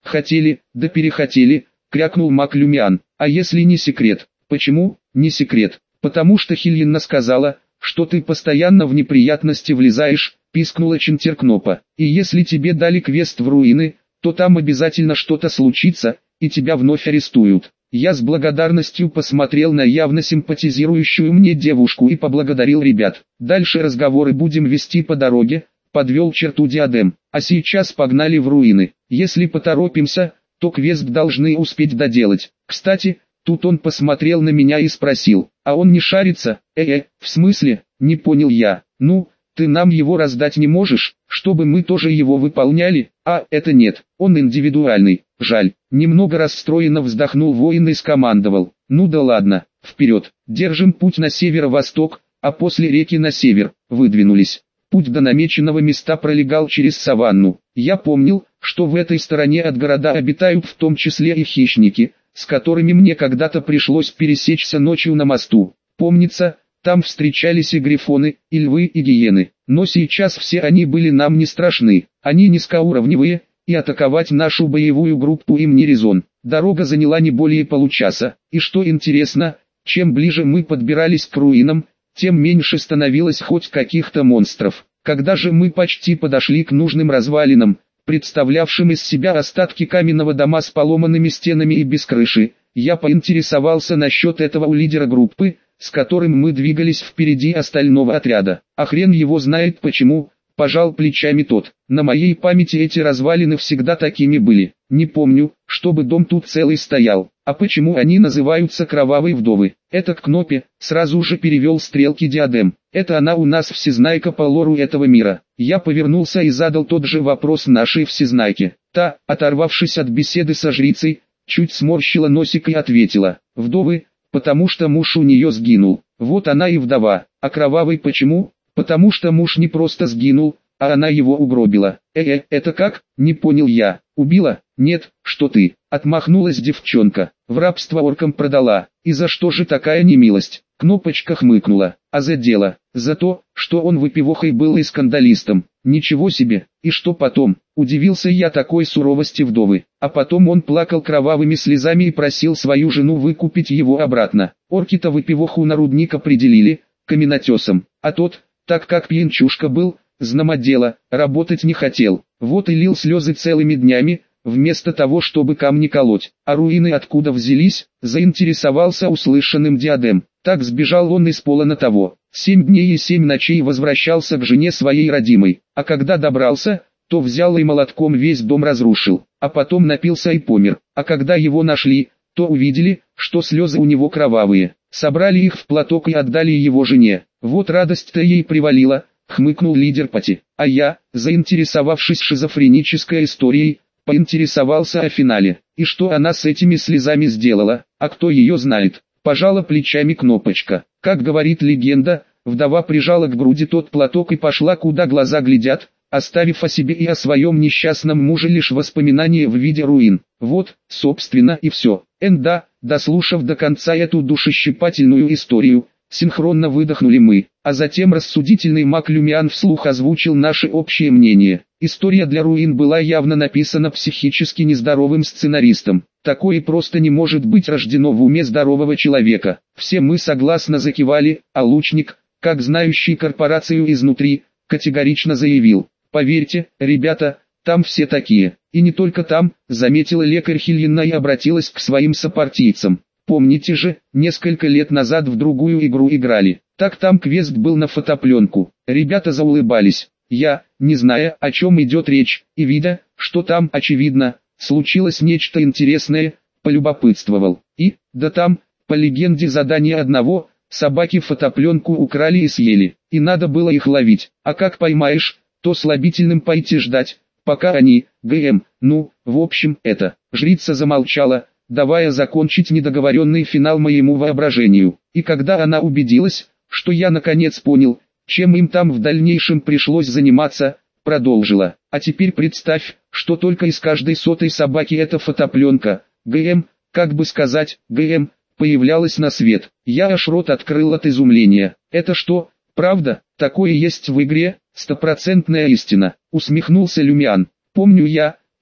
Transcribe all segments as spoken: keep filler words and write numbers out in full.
Хотели, да перехотели, крякнул маг Люмиан. А если не секрет? Почему, не секрет? Потому что Хильенна сказала, что ты постоянно в неприятности влезаешь, пискнула Чинтеркнопа. И если тебе дали квест в руины, то там обязательно что-то случится, и тебя вновь арестуют. Я с благодарностью посмотрел на явно симпатизирующую мне девушку и поблагодарил ребят. Дальше разговоры будем вести по дороге, подвел черту Диадем. А сейчас погнали в руины. Если поторопимся, то квест должны успеть доделать. Кстати, тут он посмотрел на меня и спросил, а он не шарится? Э-э, в смысле, не понял я. Ну, ты нам его раздать не можешь, чтобы мы тоже его выполняли? А, это нет, он индивидуальный, жаль. Немного расстроенно вздохнул воин и скомандовал. Ну да ладно, вперед, держим путь на северо-восток, а после реки на север, выдвинулись. Путь до намеченного места пролегал через саванну. Я помнил, что в этой стороне от города обитают в том числе и хищники, с которыми мне когда-то пришлось пересечься ночью на мосту. Помнится, там встречались и грифоны, и львы, и гиены. Но сейчас все они были нам не страшны. Они низкоуровневые, и атаковать нашу боевую группу им не резон. Дорога заняла не более получаса. И что интересно, чем ближе мы подбирались к руинам, тем меньше становилось хоть каких-то монстров. Когда же мы почти подошли к нужным развалинам, представлявшим из себя остатки каменного дома с поломанными стенами и без крыши, я поинтересовался насчет этого у лидера группы, с которым мы двигались впереди остального отряда. А хрен его знает почему, пожал плечами тот. На моей памяти эти развалины всегда такими были. Не помню, чтобы дом тут целый стоял. А почему они называются Кровавые Вдовы? Это к Кнопе, сразу же перевел стрелки Диадем. Это она у нас всезнайка по лору этого мира. Я повернулся и задал тот же вопрос нашей всезнайке. Та, оторвавшись от беседы со жрицей, чуть сморщила носик и ответила. Вдовы, потому что муж у нее сгинул. Вот она и вдова. А кровавый почему? Потому что муж не просто сгинул, а она его угробила. Э-э, это как? Не понял я. Убила? Нет, что ты. Отмахнулась девчонка. В рабство оркам продала. И за что же такая немилость? Кнопочка хмыкнула. А за дело? За то, что он выпивохой был и скандалистом. Ничего себе. И что потом? Удивился я такой суровости вдовы. А потом он плакал кровавыми слезами и просил свою жену выкупить его обратно. Орки-то выпивоху на рудник определили каменотесом. А тот, так как пьянчушка был, знамо дело, работать не хотел. Вот и лил слезы целыми днями, вместо того, чтобы камни колоть. А руины откуда взялись, заинтересовался услышанным Диадем. Так сбежал он из пола на того. Семь дней и семь ночей возвращался к жене своей родимой. А когда добрался, то взял и молотком весь дом разрушил. А потом напился и помер. А когда его нашли, то увидели, что слезы у него кровавые. Собрали их в платок и отдали его жене. Вот радость-то ей привалила, хмыкнул лидер Пати. А я, заинтересовавшись шизофренической историей, поинтересовался о финале. И что она с этими слезами сделала, а кто ее знает? Пожала плечами Кнопочка. Как говорит легенда, вдова прижала к груди тот платок и пошла куда глаза глядят, оставив о себе и о своем несчастном муже лишь воспоминания в виде руин. Вот, собственно и все. Энда, дослушав до конца эту душещипательную историю, синхронно выдохнули мы, а затем рассудительный маг Люмиан вслух озвучил наше общее мнение. История для руин была явно написана психически нездоровым сценаристом. Такое просто не может быть рождено в уме здорового человека. Все мы согласно закивали, а лучник, как знающий корпорацию изнутри, категорично заявил: «Поверьте, ребята, там все такие». И не только там, заметила лекарь Хильенна и обратилась к своим сопартийцам. Помните же, несколько лет назад в другую игру играли. Так там квест был на фотопленку. Ребята заулыбались. Я, не зная, о чем идет речь, и видя, что там, очевидно, случилось нечто интересное, полюбопытствовал. И, да там, по легенде задание одного, собаки фотопленку украли и съели. И надо было их ловить. А как поймаешь, то слабительным пойти ждать, пока они, ГМ, ну, в общем, это. Жрица замолчала, давая закончить недоговоренный финал моему воображению. И когда она убедилась, что я наконец понял, чем им там в дальнейшем пришлось заниматься, продолжила. А теперь представь, что только из каждой сотой собаки эта фотопленка, ГМ, как бы сказать, ГМ, появлялась на свет. Я аж рот открыл от изумления. Это что, правда, такое есть в игре? Стопроцентная истина, усмехнулся Люмиан. Помню я,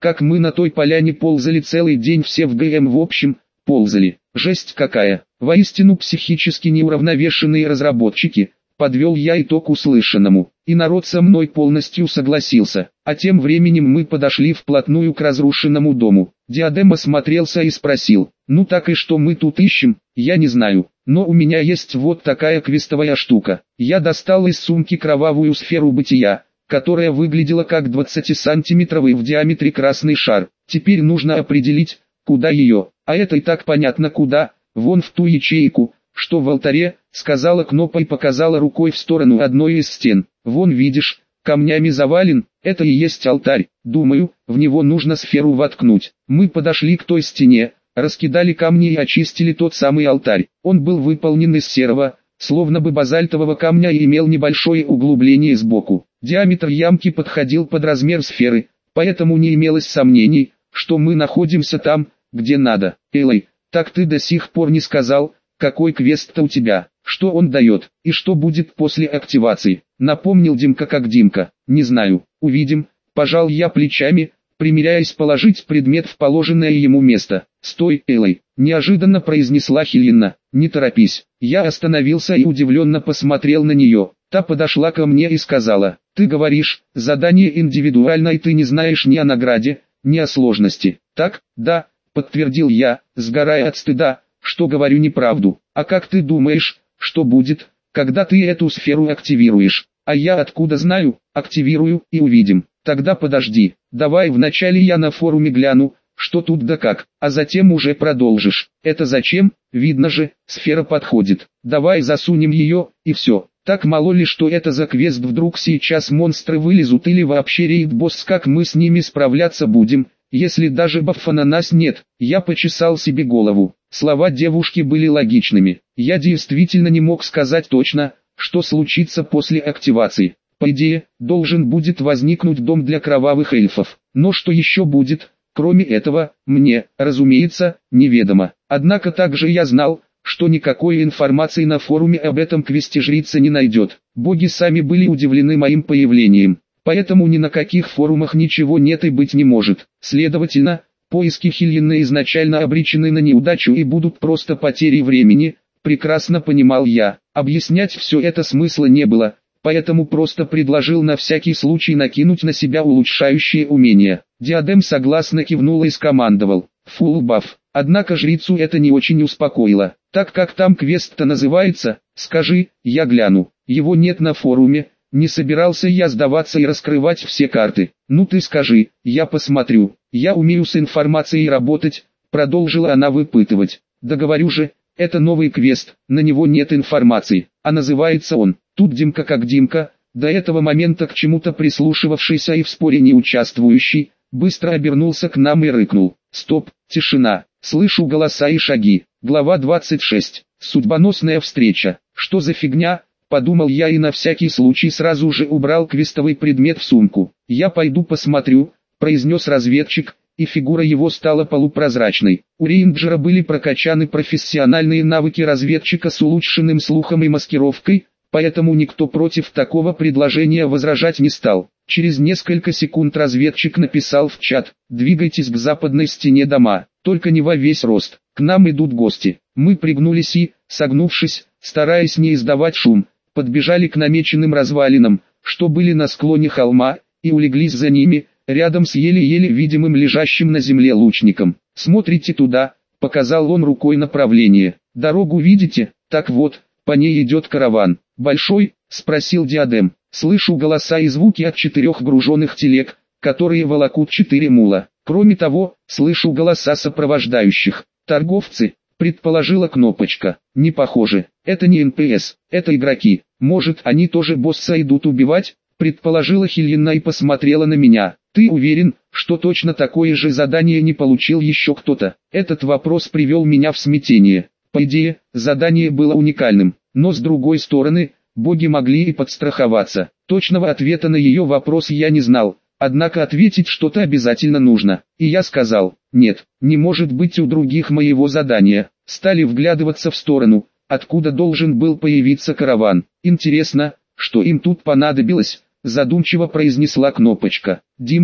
как мы на той поляне ползали целый день, все в ГМ в общем, ползали. Жесть какая, воистину психически неуравновешенные разработчики, подвел я итог услышанному, и народ со мной полностью согласился. А тем временем мы подошли вплотную к разрушенному дому. Диадем осмотрелся и спросил: ну так и что мы тут ищем? Я не знаю, но у меня есть вот такая квестовая штука. Я достал из сумки кровавую сферу бытия, которая выглядела как двадцатисантиметровый в диаметре красный шар. Теперь нужно определить, куда ее, а это и так понятно куда, вон в ту ячейку, что в алтаре, сказала Кнопа и показала рукой в сторону одной из стен. Вон видишь, камнями завален, это и есть алтарь, думаю, в него нужно сферу воткнуть. Мы подошли к той стене, раскидали камни и очистили тот самый алтарь. Он был выполнен из серого, словно бы базальтового камня и имел небольшое углубление сбоку. Диаметр ямки подходил под размер сферы, поэтому не имелось сомнений, что мы находимся там, где надо. Элай, так ты до сих пор не сказал, какой квест-то у тебя, что он дает, и что будет после активации. Напомнил Димка как Димка. Не знаю, увидим, пожал я плечами, примиряясь положить предмет в положенное ему место. Стой, Элай, неожиданно произнесла Хелена, не торопись. Я остановился и удивленно посмотрел на нее. Та подошла ко мне и сказала: ты говоришь, задание индивидуально и ты не знаешь ни о награде, ни о сложности. Так, да, подтвердил я, сгорая от стыда, что говорю неправду. А как ты думаешь, что будет, когда ты эту сферу активируешь? А я откуда знаю? Активирую и увидим. Тогда подожди, давай вначале я на форуме гляну, что тут да как, а затем уже продолжишь. Это зачем? Видно же, сфера подходит. Давай засунем ее, и все. Так мало ли что это за квест, вдруг сейчас монстры вылезут или вообще рейд-босс, как мы с ними справляться будем, если даже бафа на нас нет. Я почесал себе голову. Слова девушки были логичными. Я действительно не мог сказать точно, что случится после активации. По идее, должен будет возникнуть дом для кровавых эльфов. Но что еще будет, кроме этого, мне, разумеется, неведомо. Однако также я знал, что никакой информации на форуме об этом квесте жрица не найдет. Боги сами были удивлены моим появлением, поэтому ни на каких форумах ничего нет и быть не может. Следовательно, поиски Хелены изначально обречены на неудачу и будут просто потерей времени, прекрасно понимал я. Объяснять все это смысла не было, поэтому просто предложил на всякий случай накинуть на себя улучшающие умения. Диадем согласно кивнул и скомандовал: фулл баф. Однако жрицу это не очень успокоило. Так как там квест-то называется, скажи, я гляну. Его нет на форуме, не собирался я сдаваться и раскрывать все карты. Ну ты скажи, я посмотрю. Я умею с информацией работать, продолжила она выпытывать. Да говорю же, это новый квест, на него нет информации, а называется он. Тут Димка как Димка, до этого момента к чему-то прислушивавшийся и в споре не участвующий, быстро обернулся к нам и рыкнул: стоп, тишина, слышу голоса и шаги. Глава двадцать шесть. Судьбоносная встреча. Что за фигня, подумал я и на всякий случай сразу же убрал квестовый предмет в сумку. Я пойду посмотрю, произнес разведчик, и фигура его стала полупрозрачной. У рейнджера были прокачаны профессиональные навыки разведчика с улучшенным слухом и маскировкой, поэтому никто против такого предложения возражать не стал. Через несколько секунд разведчик написал в чат: двигайтесь к западной стене дома, только не во весь рост, к нам идут гости. Мы пригнулись и, согнувшись, стараясь не издавать шум, подбежали к намеченным развалинам, что были на склоне холма, и улеглись за ними, рядом с еле-еле видимым лежащим на земле лучником. «Смотрите туда», — показал он рукой направление. «Дорогу видите? Так вот, по ней идет караван». «Большой?» — спросил Диадем. «Слышу голоса и звуки от четырех груженных телег, которые волокут четыре мула. Кроме того, слышу голоса сопровождающих. Торговцы», — предположила Кнопочка. «Не похоже, это не эн пи эс, это игроки. Может, они тоже босса идут убивать?» — предположила Хелена и посмотрела на меня. «Ты уверен, что точно такое же задание не получил еще кто-то?» Этот вопрос привел меня в смятение. По идее, задание было уникальным, но с другой стороны, боги могли и подстраховаться. Точного ответа на ее вопрос я не знал, однако ответить что-то обязательно нужно. И я сказал: нет, не может быть у других моего задания. Стали вглядываться в сторону, откуда должен был появиться караван. «Интересно, что им тут понадобилось?» — задумчиво произнесла Кнопочка. «Димка,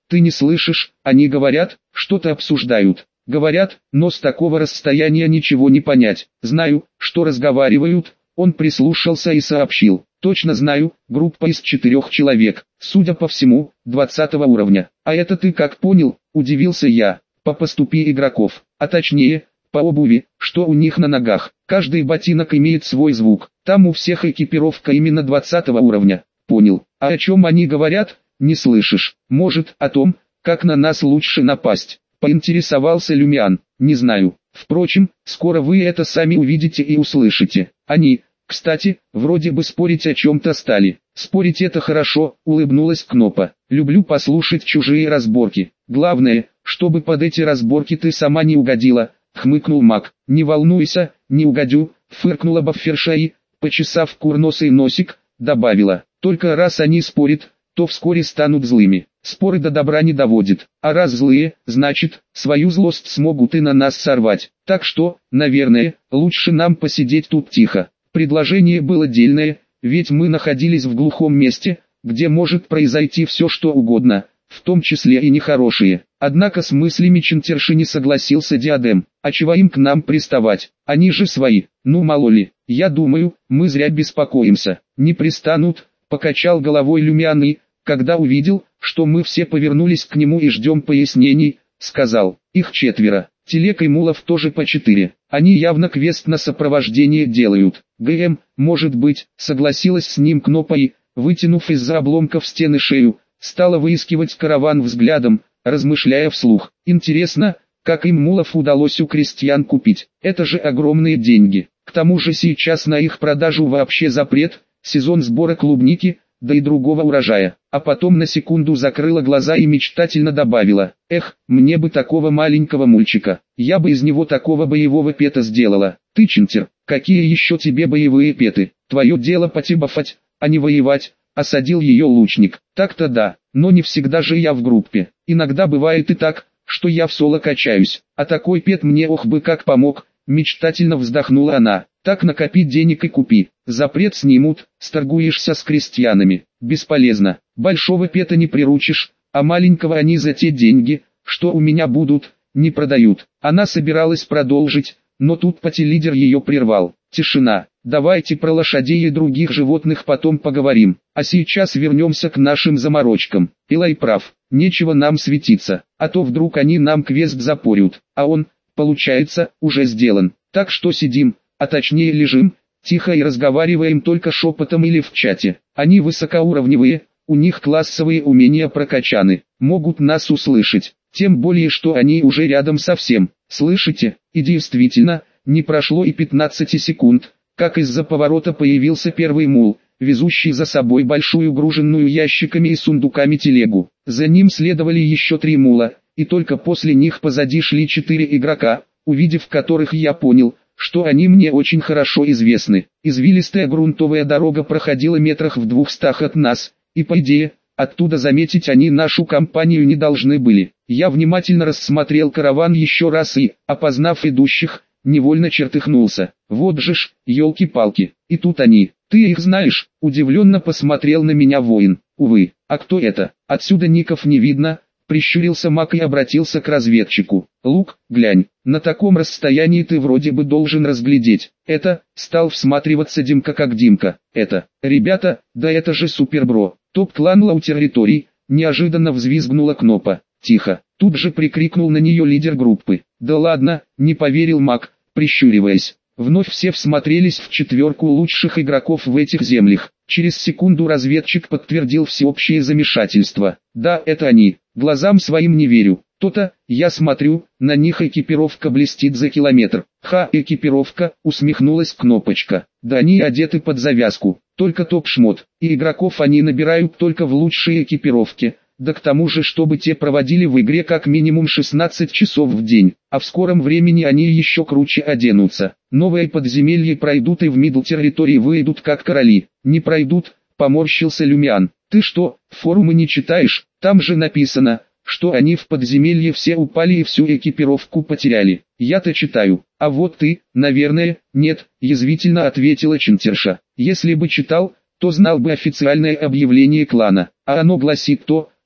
ты не слышишь, они говорят, что-то обсуждают. Говорят, но с такого расстояния ничего не понять. Знаю, что разговаривают. Он прислушался и сообщил. Точно знаю, группа из четырех человек, судя по всему, двадцатого уровня. А это ты как понял, удивился я. По поступи игроков, а точнее, по обуви, что у них на ногах. Каждый ботинок имеет свой звук. Там у всех экипировка именно двадцатого уровня. Понял. А о чем они говорят, не слышишь? Может, о том, как на нас лучше напасть? Поинтересовался Люмиан. Не знаю. Впрочем, скоро вы это сами увидите и услышите. Они, кстати, вроде бы спорить о чем-то стали. Спорить это хорошо, улыбнулась Кнопа. Люблю послушать чужие разборки. Главное, чтобы под эти разборки ты сама не угодила, хмыкнул Мак. Не волнуйся, не угодю, фыркнула Бафферша и, почесав курносый носик, добавила. Только раз они спорят, то вскоре станут злыми. Споры до добра не доводят. А раз злые, значит, свою злость смогут и на нас сорвать. Так что, наверное, лучше нам посидеть тут тихо. Предложение было дельное, ведь мы находились в глухом месте, где может произойти все что угодно, в том числе и нехорошие. Однако с мыслями Чинтерши не согласился Диадем. А чего им к нам приставать? Они же свои. Ну мало ли, я думаю, мы зря беспокоимся. Не пристанут, покачал головой Люмиан и, когда увидел, что мы все повернулись к нему и ждем пояснений, сказал, их четверо. Телег и мулов тоже по четыре. Они явно квест на сопровождение делают. ГМ, может быть, согласилась с ним Кнопа и, вытянув из-за обломков стены шею, стала выискивать караван взглядом, размышляя вслух. Интересно, как им мулов удалось у крестьян купить. Это же огромные деньги. К тому же сейчас на их продажу вообще запрет, сезон сбора клубники, да и другого урожая. А потом на секунду закрыла глаза и мечтательно добавила, эх, мне бы такого маленького мульчика, я бы из него такого боевого пета сделала. Ты, Чинтер, какие еще тебе боевые петы? Твое дело потибафать, а не воевать, осадил ее лучник. Так-то да, но не всегда же я в группе. Иногда бывает и так, что я в соло качаюсь, а такой пет мне ох бы как помог, мечтательно вздохнула она. Так накопи денег и купи. Запрет снимут, сторгуешься с крестьянами. Бесполезно. Большого пета не приручишь, а маленького они за те деньги, что у меня будут, не продают. Она собиралась продолжить, но тут пати-лидер ее прервал. Тишина. Давайте про лошадей и других животных потом поговорим. А сейчас вернемся к нашим заморочкам. Илай прав. Нечего нам светиться, а то вдруг они нам квест запорют. А он, получается, уже сделан. Так что сидим, а точнее лежим, тихо и разговариваем только шепотом или в чате. Они высокоуровневые, у них классовые умения прокачаны, могут нас услышать. Тем более, что они уже рядом совсем. Слышите? И действительно, не прошло и пятнадцати секунд, как из-за поворота появился первый мул, везущий за собой большую груженную ящиками и сундуками телегу. За ним следовали еще три мула, и только после них позади шли четыре игрока, увидев которых я понял, что они мне очень хорошо известны. Извилистая грунтовая дорога проходила метрах в двухстах от нас, и по идее, оттуда заметить они нашу компанию не должны были. Я внимательно рассмотрел караван еще раз и, опознав идущих, невольно чертыхнулся. Вот же ж, елки-палки, и тут они. Ты их знаешь? Удивленно посмотрел на меня воин. Увы, а кто это? Отсюда ников не видно. Прищурился Мак и обратился к разведчику. Лук, глянь, на таком расстоянии ты вроде бы должен разглядеть. Это, стал всматриваться Димка как Димка. Это, ребята, да это же супербро. Топ-клан Лау-территорий, неожиданно взвизгнула Кнопа. Тихо, тут же прикрикнул на нее лидер группы. Да ладно, не поверил Мак, прищуриваясь. Вновь все всмотрелись в четверку лучших игроков в этих землях. Через секунду разведчик подтвердил всеобщее замешательство. Да, это они. Глазам своим не верю. То-то, я смотрю, на них экипировка блестит за километр. Ха, экипировка, усмехнулась Кнопочка. Да они одеты под завязку, только топ-шмот. И игроков они набирают только в лучшие экипировки. Да к тому же, чтобы те проводили в игре как минимум шестнадцать часов в день, а в скором времени они еще круче оденутся. Новые подземелья пройдут и в мидл-территории выйдут как короли. Не пройдут, поморщился Люмиан. Ты что, форумы не читаешь? Там же написано, что они в подземелье все упали и всю экипировку потеряли. Я-то читаю, а вот ты, наверное, нет, язвительно ответила Чинтерша. Если бы читал, то знал бы официальное объявление клана, а оно гласит то,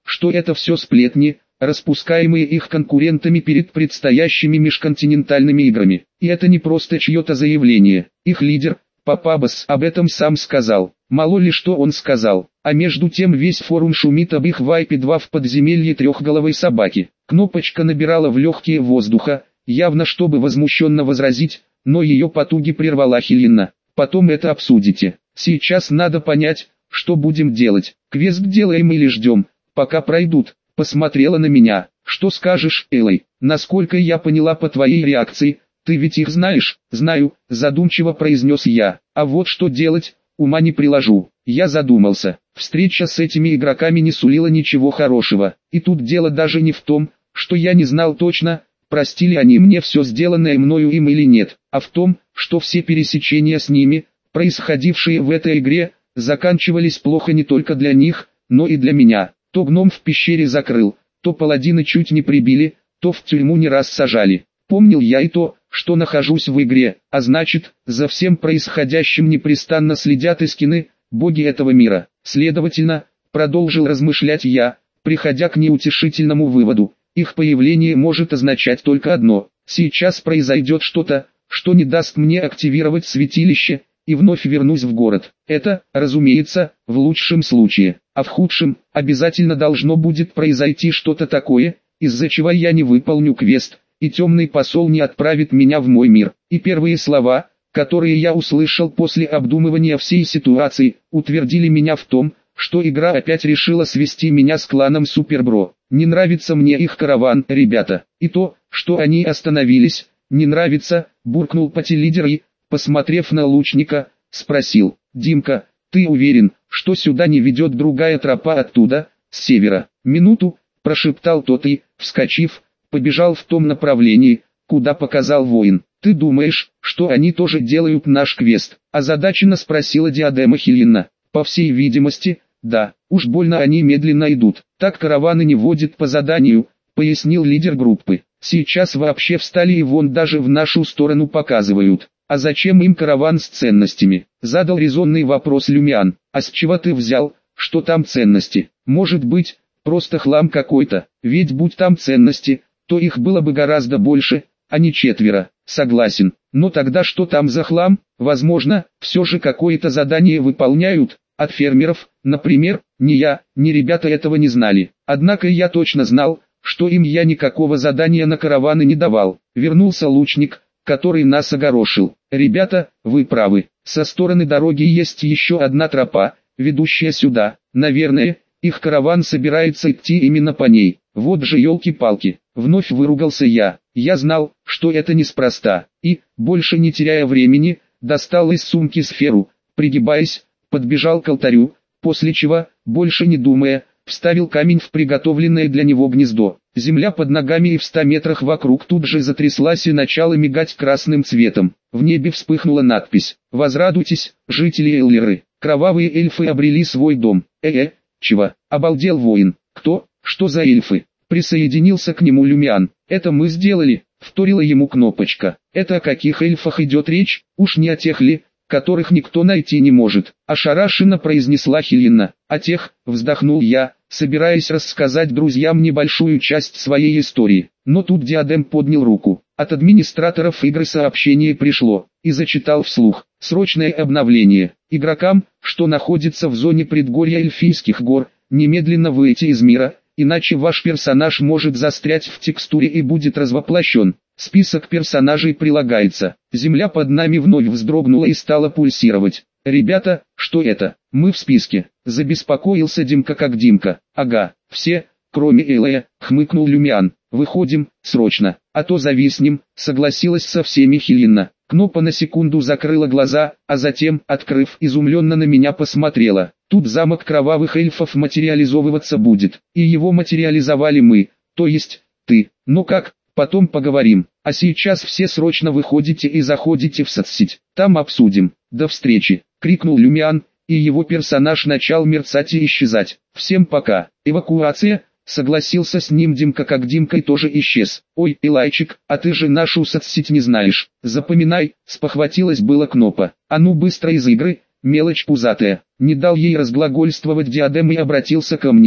что это все сплетни, распускаемые их конкурентами перед предстоящими межконтинентальными играми. И это не просто чье-то заявление. Их лидер, Папабас, об этом сам сказал. Мало ли что он сказал. А между тем весь форум шумит об их вайпе два в подземелье трехголовой собаки. Кнопочка набирала в легкие воздуха, явно чтобы возмущенно возразить, но ее потуги прервала Хелена. Потом это обсудите. Сейчас надо понять, что будем делать. Квест делаем или ждем, пока пройдут. Посмотрела на меня. Что скажешь, Элой? Насколько я поняла по твоей реакции, ты ведь их знаешь? Знаю, задумчиво произнес я. А вот что делать, ума не приложу. Я задумался. Встреча с этими игроками не сулила ничего хорошего. И тут дело даже не в том, что я не знал точно, простили они мне все сделанное мною им или нет, а в том, что все пересечения с ними, происходившие в этой игре, заканчивались плохо не только для них, но и для меня. То гном в пещере закрыл, то паладины чуть не прибили, то в тюрьму не раз сажали. Помнил я и то, что нахожусь в игре, а значит, за всем происходящим непрестанно следят искины, боги этого мира. Следовательно, продолжил размышлять я, приходя к неутешительному выводу, их появление может означать только одно: сейчас произойдет что-то, что не даст мне активировать святилище, и вновь вернусь в город. Это, разумеется, в лучшем случае, а в худшем, обязательно должно будет произойти что-то такое, из-за чего я не выполню квест, и темный посол не отправит меня в мой мир. И первые слова, которые я услышал после обдумывания всей ситуации, утвердили меня в том, что игра опять решила свести меня с кланом Супербро. Не нравится мне их караван, ребята, и то, что они остановились, не нравится, буркнул пати-лидер и, посмотрев на лучника, спросил: «Димка, ты уверен, что сюда не ведет другая тропа оттуда, с севера?» «Минуту», прошептал тот и, вскочив, побежал в том направлении, куда показал воин. «Ты думаешь, что они тоже делают наш квест?» озадаченно спросила диадема Хелена. «По всей видимости, да, уж больно они медленно идут. Так караваны не водят по заданию», пояснил лидер группы. «Сейчас вообще встали и вон даже в нашу сторону показывают. А зачем им караван с ценностями?» Задал резонный вопрос Люмиан. «А с чего ты взял, что там ценности? Может быть, просто хлам какой-то? Ведь будь там ценности, то их было бы гораздо больше, а не четверо». «Согласен, но тогда что там за хлам? Возможно, все же какое-то задание выполняют. От фермеров, например, ни я, ни ребята этого не знали. Однако я точно знал, что им я никакого задания на караваны не давал». Вернулся лучник, который нас огорошил. «Ребята, вы правы. Со стороны дороги есть еще одна тропа, ведущая сюда. Наверное, их караван собирается идти именно по ней. Вот же елки-палки». Вновь выругался я. Я знал, что это неспроста. И, больше не теряя времени, достал из сумки сферу, пригибаясь, подбежал к алтарю, после чего, больше не думая, вставил камень в приготовленное для него гнездо. Земля под ногами и в ста метрах вокруг тут же затряслась и начала мигать красным цветом. В небе вспыхнула надпись: «Возрадуйтесь, жители Эллеры, кровавые эльфы обрели свой дом». «Э-э, чего?» — обалдел воин. «Кто? Что за эльфы?» Присоединился к нему Люмиан. «Это мы сделали», — вторила ему Кнопочка. «Это о каких эльфах идет речь? Уж не о тех ли, которых никто найти не может?» Ошарашенно произнесла Хелена. «О тех», — вздохнул я, собираясь рассказать друзьям небольшую часть своей истории. Но тут Диадем поднял руку. От администраторов игры сообщение пришло, и зачитал вслух. «Срочное обновление. Игрокам, что находится в зоне предгорья Эльфийских гор, немедленно выйти из мира, иначе ваш персонаж может застрять в текстуре и будет развоплощен». Список персонажей прилагается. Земля под нами вновь вздрогнула и стала пульсировать. «Ребята, что это? Мы в списке», — забеспокоился Димка как Димка. «Ага, все, кроме Элая», — хмыкнул Люмиан. «Выходим, срочно, а то зависнем», — согласилась со всеми Хелена. Кнопа на секунду закрыла глаза, а затем, открыв, изумленно на меня посмотрела. «Тут замок кровавых эльфов материализовываться будет, и его материализовали мы, то есть, ты. Ну как, потом поговорим, а сейчас все срочно выходите и заходите в соцсеть, там обсудим. До встречи», — крикнул Люмиан, и его персонаж начал мерцать и исчезать. «Всем пока». «Эвакуация», — согласился с ним Димка как Димка и тоже исчез. «Ой, Илайчик, а ты же нашу соцсеть не знаешь. Запоминай», — спохватилась была Кнопа. «А ну быстро из игры, мелочь пузатая». Не дал ей разглагольствовать Диадем и обратился ко мне.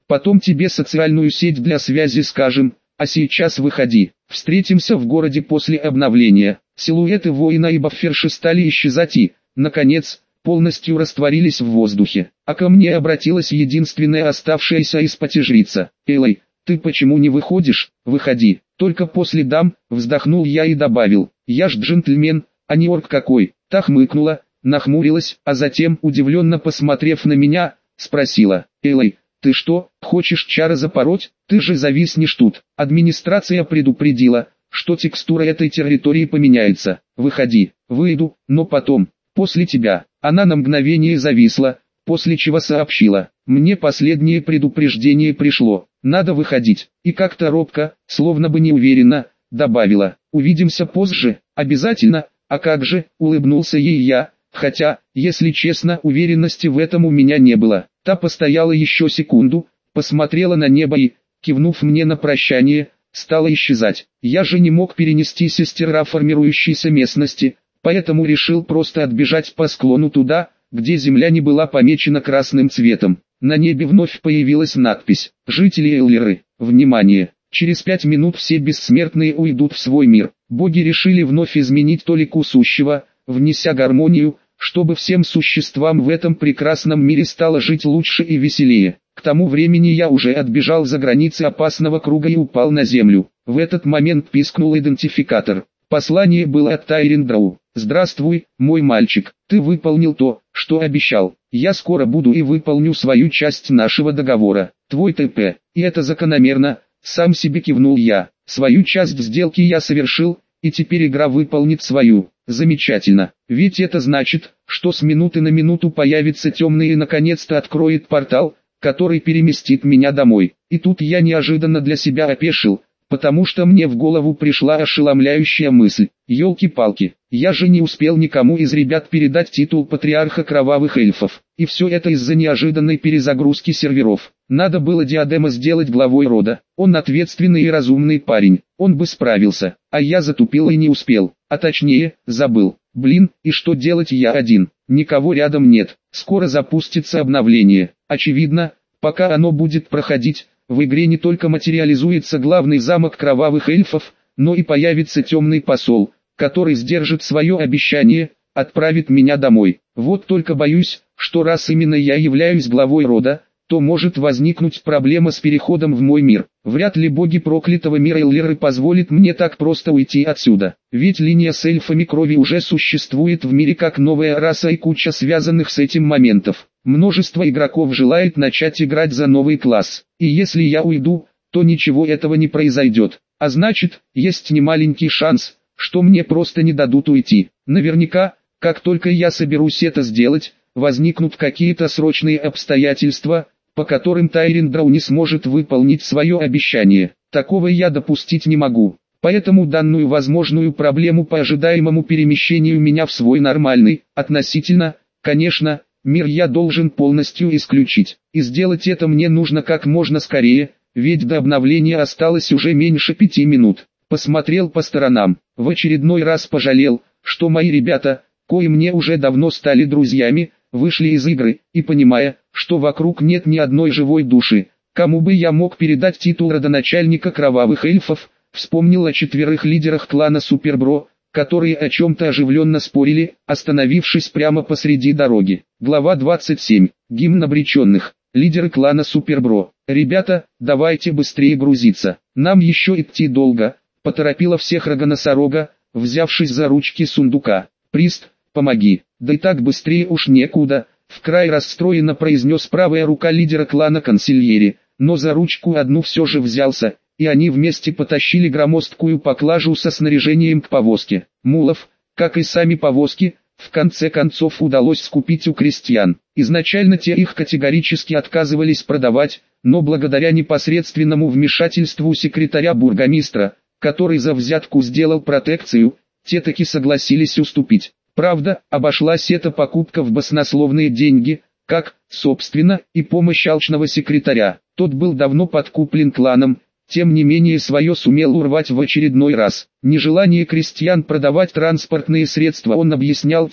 потом тебе социальную сеть для связи скажем, а сейчас выходи. Встретимся в городе после обновления. Силуэты воина и бафферши стали исчезать и, наконец, полностью растворились в воздухе. А ко мне обратилась единственная оставшаяся из пати-жрица. «Элай, ты почему не выходишь? Выходи». Только после дам, вздохнул я и добавил. «Я ж джентльмен, а не орк какой». Та хмыкнула, нахмурилась, а затем, удивленно посмотрев на меня, спросила. «Элай, ты что, хочешь чары запороть? Ты же зависнешь тут». Администрация предупредила, что текстура этой территории поменяется. «Выходи». «Выйду, но потом, после тебя». Она на мгновение зависла, после чего сообщила. «Мне последнее предупреждение пришло. Надо выходить». И как-то робко, словно бы неуверенно, добавила. «Увидимся позже, обязательно». «А как же», улыбнулся ей я, хотя, если честно, уверенности в этом у меня не было. Та постояла еще секунду, посмотрела на небо и, кивнув мне на прощание, стала исчезать. Я же не мог перенестись из терраформирующейся местности, поэтому решил просто отбежать по склону туда, где земля не была помечена красным цветом. На небе вновь появилась надпись «Жители Эллиры, внимание! Через пять минут все бессмертные уйдут в свой мир». Боги решили вновь изменить толику сущего, внеся гармонию, чтобы всем существам в этом прекрасном мире стало жить лучше и веселее. К тому времени я уже отбежал за границы опасного круга и упал на землю. В этот момент пискнул идентификатор. Послание было от Тайрин Драу. «Здравствуй, мой мальчик, ты выполнил то, что обещал. Я скоро буду и выполню свою часть нашего договора. Твой ТП, и это закономерно», сам себе кивнул я. Свою часть сделки я совершил, и теперь игра выполнит свою. Замечательно, ведь это значит, что с минуты на минуту появится темный и наконец-то откроет портал, который переместит меня домой. И тут я неожиданно для себя опешил, потому что мне в голову пришла ошеломляющая мысль. Ёлки-палки, я же не успел никому из ребят передать титул патриарха кровавых эльфов. И все это из-за неожиданной перезагрузки серверов. Надо было Диадема сделать главой рода. Он ответственный и разумный парень, он бы справился. А я затупил и не успел, а точнее, забыл. Блин, и что делать я один? Никого рядом нет. Скоро запустится обновление. Очевидно, пока оно будет проходить, в игре не только материализуется главный замок кровавых эльфов, но и появится темный посол, который сдержит свое обещание, отправит меня домой. Вот только боюсь, что раз именно я являюсь главой рода, то может возникнуть проблема с переходом в мой мир. Вряд ли боги проклятого мира Эллиры позволят мне так просто уйти отсюда. Ведь линия с эльфами крови уже существует в мире как новая раса и куча связанных с этим моментов. Множество игроков желает начать играть за новый класс. И если я уйду, то ничего этого не произойдет. А значит, есть немаленький шанс, что мне просто не дадут уйти. Наверняка, как только я соберусь это сделать, возникнут какие-то срочные обстоятельства, по которым Тайрин Драу не сможет выполнить свое обещание. Такого я допустить не могу. Поэтому данную возможную проблему по ожидаемому перемещению меня в свой нормальный, относительно, конечно, мир я должен полностью исключить. И сделать это мне нужно как можно скорее, ведь до обновления осталось уже меньше пяти минут. Посмотрел по сторонам, в очередной раз пожалел, что мои ребята, кои мне уже давно стали друзьями, вышли из игры, и понимая, что вокруг нет ни одной живой души, кому бы я мог передать титул родоначальника кровавых эльфов, вспомнил о четверых лидерах клана Супербро, которые о чем-то оживленно спорили, остановившись прямо посреди дороги. Глава двадцать семь. Гимн обреченных. Лидеры клана Супербро. «Ребята, давайте быстрее грузиться, нам еще идти долго», поторопила всех рога-носорога, взявшись за ручки сундука. «Прист, помоги». «Да и так быстрее уж некуда», вкрай расстроенно произнес правая рука лидера клана Консильери, но за ручку одну все же взялся, и они вместе потащили громоздкую поклажу со снаряжением к повозке. Мулов, как и сами повозки, в конце концов удалось скупить у крестьян. Изначально те их категорически отказывались продавать, но благодаря непосредственному вмешательству секретаря бургомистра, который за взятку сделал протекцию, те таки согласились уступить. Правда, обошлась эта покупка в баснословные деньги, как, собственно, и помощь алчного секретаря. Тот был давно подкуплен кланом, тем не менее свое сумел урвать в очередной раз. Нежелание крестьян продавать транспортные средства он объяснял тем,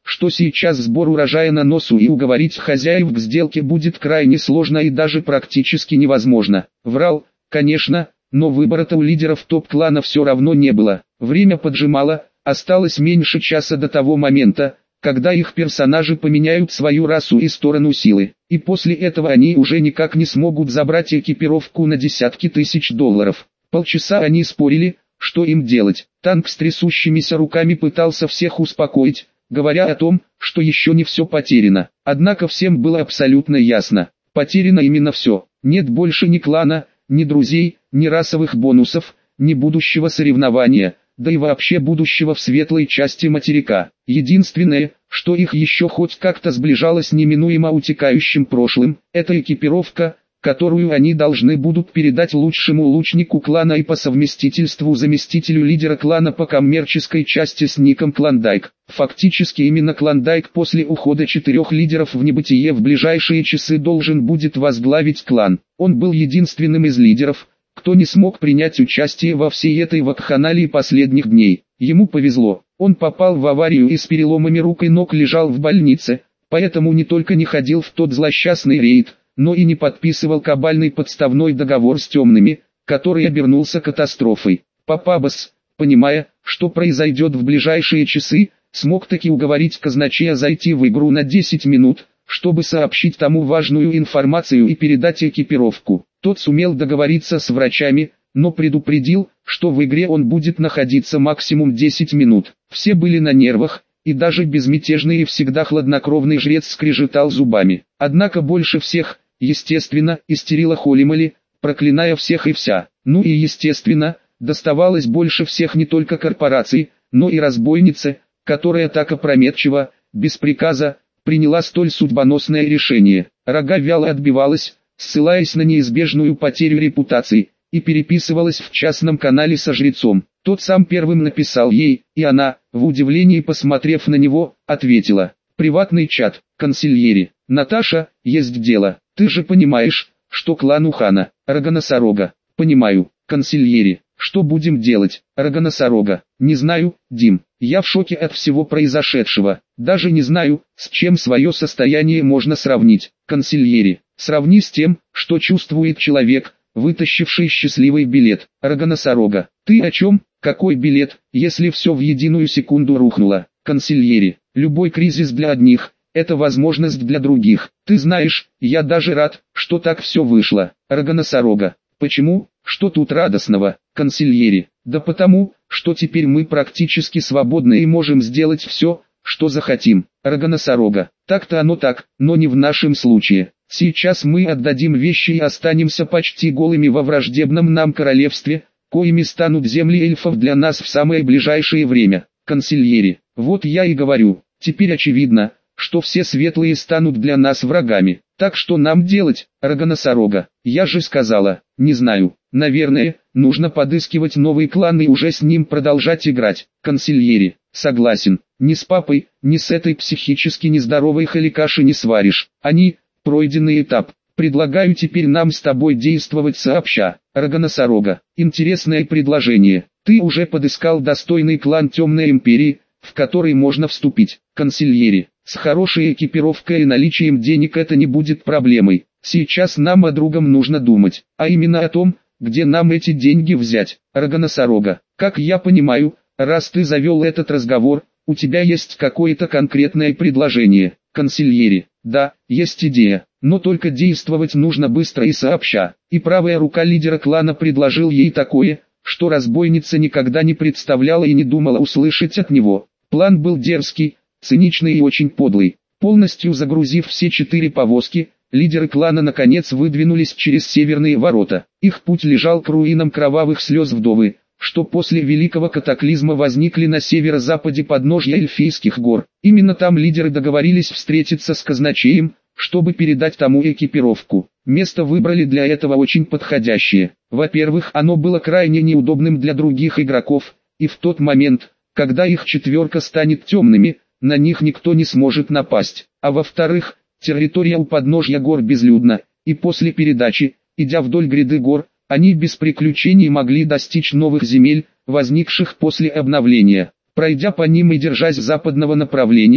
что сейчас сбор урожая на носу и уговорить хозяев к сделке будет крайне сложно и даже практически невозможно. Врал, конечно, но выбора-то у лидеров топ-клана все равно не было. Время поджимало, осталось меньше часа до того момента, когда их персонажи поменяют свою расу и сторону силы. И после этого они уже никак не смогут забрать экипировку на десятки тысяч долларов. Полчаса они спорили, что им делать. Танк с трясущимися руками пытался всех успокоить, говоря о том, что еще не все потеряно. Однако всем было абсолютно ясно. Потеряно именно все. Нет больше ни клана, ни друзей, ни расовых бонусов, ни будущего соревнования, да и вообще будущего в светлой части материка. Единственное, что их еще хоть как-то сближало с неминуемо утекающим прошлым, это экипировка, которую они должны будут передать лучшему лучнику клана и по совместительству заместителю лидера клана по коммерческой части с ником Клондайк. Фактически именно Клондайк после ухода четырех лидеров в небытие в ближайшие часы должен будет возглавить клан. Он был единственным из лидеров, кто не смог принять участие во всей этой вакханалии последних дней. Ему повезло, он попал в аварию и с переломами рук и ног лежал в больнице, поэтому не только не ходил в тот злосчастный рейд, но и не подписывал кабальный подставной договор с темными, который обернулся катастрофой. Папабас, понимая, что произойдет в ближайшие часы, смог таки уговорить казначея зайти в игру на десять минут, чтобы сообщить тому важную информацию и передать экипировку. Тот сумел договориться с врачами, но предупредил, что в игре он будет находиться максимум десять минут. Все были на нервах, и даже безмятежный и всегда хладнокровный жрец скрежетал зубами. Однако больше всех, естественно, истерила Холли, проклиная всех и вся. Ну и естественно, доставалось больше всех не только корпораций, но и разбойнице, которая так опрометчиво, без приказа, приняла столь судьбоносное решение. Рога вяло отбивалась, ссылаясь на неизбежную потерю репутации, и переписывалась в частном канале со жрецом. Тот сам первым написал ей, и она, в удивлении посмотрев на него, ответила: «Приватный чат, консильери. Наташа, есть дело. Ты же понимаешь, что клан Ухана, Рога-носорога». «Понимаю, консильери. Что будем делать, Рога-носорога?» «Не знаю, Дим. Я в шоке от всего произошедшего. Даже не знаю, с чем свое состояние можно сравнить. Консильери, сравни с тем, что чувствует человек, вытащивший счастливый билет. Рога-носорога. Ты о чем? Какой билет, если все в единую секунду рухнуло? Консильери, любой кризис для одних – это возможность для других. Ты знаешь, я даже рад, что так все вышло. Рога-носорога. Почему? Что тут радостного, консильери? Да потому, что теперь мы практически свободны и можем сделать все, что захотим. Рога-носорога. Так-то оно так, но не в нашем случае. Сейчас мы отдадим вещи и останемся почти голыми во враждебном нам королевстве, коими станут земли эльфов для нас в самое ближайшее время. Консильери, вот я и говорю, теперь очевидно, что все светлые станут для нас врагами. Так что нам делать, Рога-носорога? Я же сказала, не знаю, наверное, нужно подыскивать новый клан и уже с ним продолжать играть. Консильери, согласен, ни с папой, ни с этой психически нездоровой халикаши не сваришь. Они, пройденный этап. Предлагаю теперь нам с тобой действовать сообща. Рога-носорога, интересное предложение. Ты уже подыскал достойный клан Темной Империи, в который можно вступить. Консильери, с хорошей экипировкой и наличием денег это не будет проблемой. Сейчас нам о другом нужно думать, а именно о том, где нам эти деньги взять. Рога-носорога, как я понимаю, раз ты завел этот разговор, у тебя есть какое-то конкретное предложение. Консильери, да, есть идея, но только действовать нужно быстро и сообща. И правая рука лидера клана предложил ей такое, что разбойница никогда не представляла и не думала услышать от него. План был дерзкий, циничный и очень подлый. Полностью загрузив все четыре повозки, лидеры клана наконец выдвинулись через северные ворота. Их путь лежал к руинам кровавых слез вдовы, что после великого катаклизма возникли на северо-западе подножья Эльфийских гор. Именно там лидеры договорились встретиться с казначеем, чтобы передать тому экипировку. Место выбрали для этого очень подходящее. Во-первых, оно было крайне неудобным для других игроков, и в тот момент, когда их четверка станет темными, на них никто не сможет напасть. А во-вторых, территория у подножья гор безлюдна, и после передачи, идя вдоль гряды гор, они без приключений могли достичь новых земель, возникших после обновления. Пройдя по ним и держась западного направления,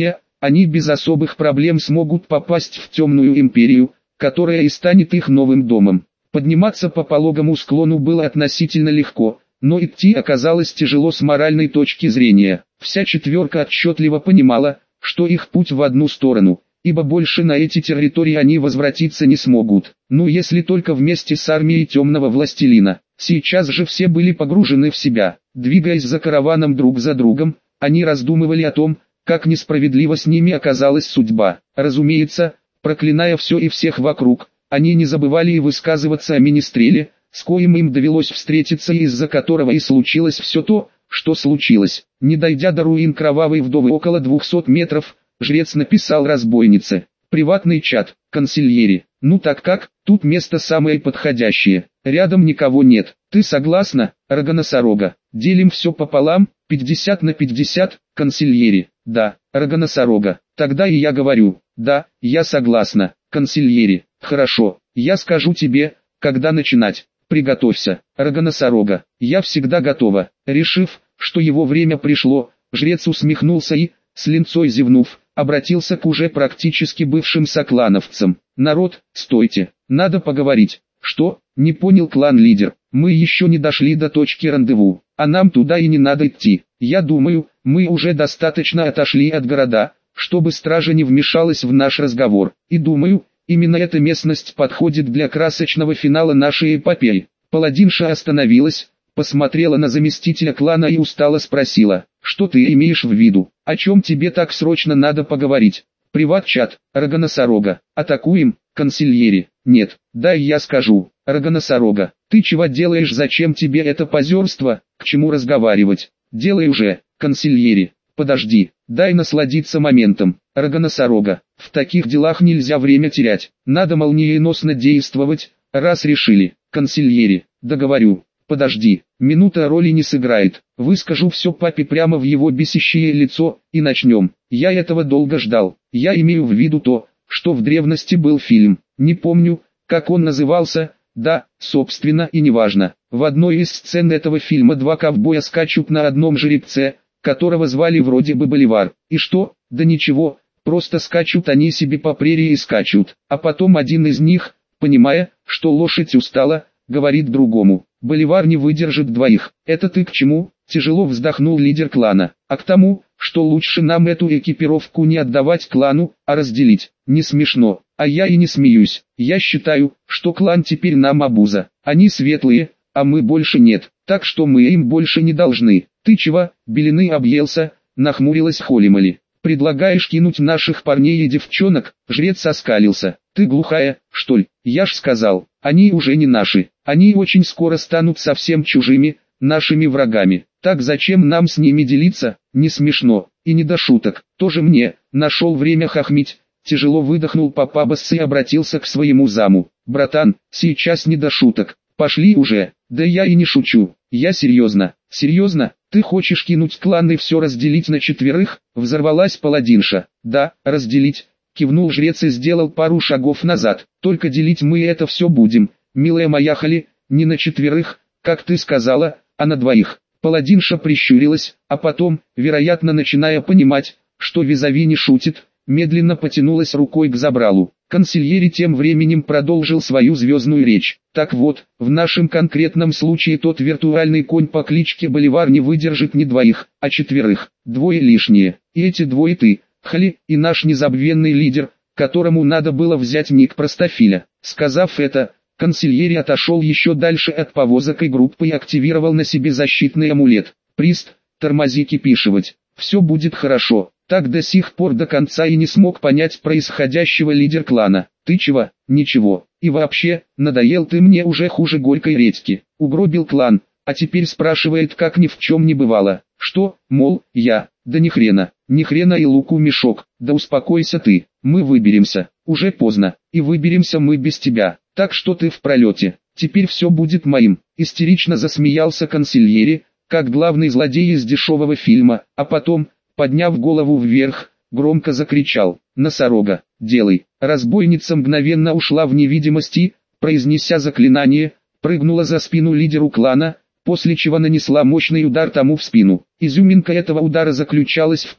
они без особых проблем смогут попасть в темную империю, которая и станет их новым домом. Подниматься по пологому склону было относительно легко, но идти оказалось тяжело с моральной точки зрения. Вся четверка отчетливо понимала, что их путь в одну сторону, ибо больше на эти территории они возвратиться не смогут. Ну если только вместе с армией темного властелина. Сейчас же все были погружены в себя. Двигаясь за караваном друг за другом, они раздумывали о том, как несправедлива с ними оказалась судьба. Разумеется, проклиная все и всех вокруг, они не забывали и высказываться о министреле, с коим им довелось встретиться и из-за которого и случилось все то, что случилось. Не дойдя до руин Кровавой Вдовы около двухсот метров, жрец написал разбойнице: «Приватный чат, консильери. Ну так как, тут место самое подходящее. Рядом никого нет. Ты согласна, рога-носорога? Делим все пополам, пятьдесят на пятьдесят, консильери». «Да, рога-носорога. Тогда и я говорю: да, я согласна, консильери». «Хорошо, я скажу тебе, когда начинать. Приготовься, рога-носорога. Я всегда готова». Решив, что его время пришло, жрец усмехнулся и, с линцой зевнув, обратился к уже практически бывшим соклановцам: «Народ, стойте, надо поговорить». «Что?» — не понял клан-лидер. «Мы еще не дошли до точки рандеву, а нам туда и не надо идти. Я думаю, мы уже достаточно отошли от города, чтобы стража не вмешалась в наш разговор. И думаю, именно эта местность подходит для красочного финала нашей эпопеи». Паладинша остановилась, посмотрела на заместителя клана и устало спросила: «Что ты имеешь в виду? О чем тебе так срочно надо поговорить?» «Приват-чат, рога-носорога. Атакуем, консильери». «Нет, дай я скажу, рога-носорога. Ты чего делаешь, зачем тебе это позерство, к чему разговаривать? Делай уже, консильери». «Подожди, дай насладиться моментом, рога-носорога. В таких делах нельзя время терять, надо молниеносно действовать, раз решили, консильери». «Договорю. Подожди, минута роли не сыграет. Выскажу все папе прямо в его бесящее лицо, и начнем. Я этого долго ждал. Я имею в виду то, что в древности был фильм. Не помню, как он назывался. Да, собственно, и неважно. В одной из сцен этого фильма два ковбоя скачут на одном жеребце, которого звали вроде бы Боливар. И что? Да ничего, просто скачут они себе по прерии и скачут. А потом один из них, понимая, что лошадь устала, говорит другому: «Боливар не выдержит двоих». «Это ты к чему?» — тяжело вздохнул лидер клана. «А к тому, что лучше нам эту экипировку не отдавать клану, а разделить». «Не смешно, а я и не смеюсь. Я считаю, что клан теперь нам обуза. Они светлые, а мы больше нет, так что мы им больше не должны». «Ты чего, белины объелся?» — нахмурилась Холимали. «Предлагаешь кинуть наших парней и девчонок?» — жрец оскалился. «Ты глухая, что ли? Я ж сказал, они уже не наши. Они очень скоро станут совсем чужими, нашими врагами. Так зачем нам с ними делиться?» «Не смешно, и не до шуток. Тоже мне, нашел время хохмить». Тяжело выдохнул папа Басс и обратился к своему заму. «Братан, сейчас не до шуток. Пошли уже». «Да я и не шучу. Я серьезно». «Серьезно? Ты хочешь кинуть клан и все разделить на четверых?» — взорвалась паладинша. «Да, разделить», — кивнул жрец и сделал пару шагов назад. «Только делить мы это все будем, милая моя Хали, не на четверых, как ты сказала, а на двоих». Паладинша прищурилась, а потом, вероятно начиная понимать, что визави не шутит, медленно потянулась рукой к забралу. Консильери тем временем продолжил свою звездную речь. «Так вот, в нашем конкретном случае тот виртуальный конь по кличке Боливар не выдержит не двоих, а четверых. Двое лишние. И эти двое ты, Хали, и наш незабвенный лидер, которому надо было взять ник простофиля». Сказав это, консильери отошел еще дальше от повозок и группы и активировал на себе защитный амулет. «Прист, тормози кипишивать. Все будет хорошо». Так до сих пор до конца и не смог понять происходящего лидер клана. «Ты чего?» «Ничего. И вообще, надоел ты мне уже хуже горькой редьки. Угробил клан, а теперь спрашивает, как ни в чем не бывало. Что, мол, я? Да ни хрена, ни хрена и луку мешок. Да успокойся ты, мы выберемся. Уже поздно, и выберемся мы без тебя. Так что ты в пролете. Теперь все будет моим». Истерично засмеялся консильери, как главный злодей из дешевого фильма, а потом, подняв голову вверх, громко закричал: «Носорога, делай!» Разбойница мгновенно ушла в невидимость и, произнеся заклинание, прыгнула за спину лидеру клана, после чего нанесла мощный удар тому в спину. Изюминка этого удара заключалась в том,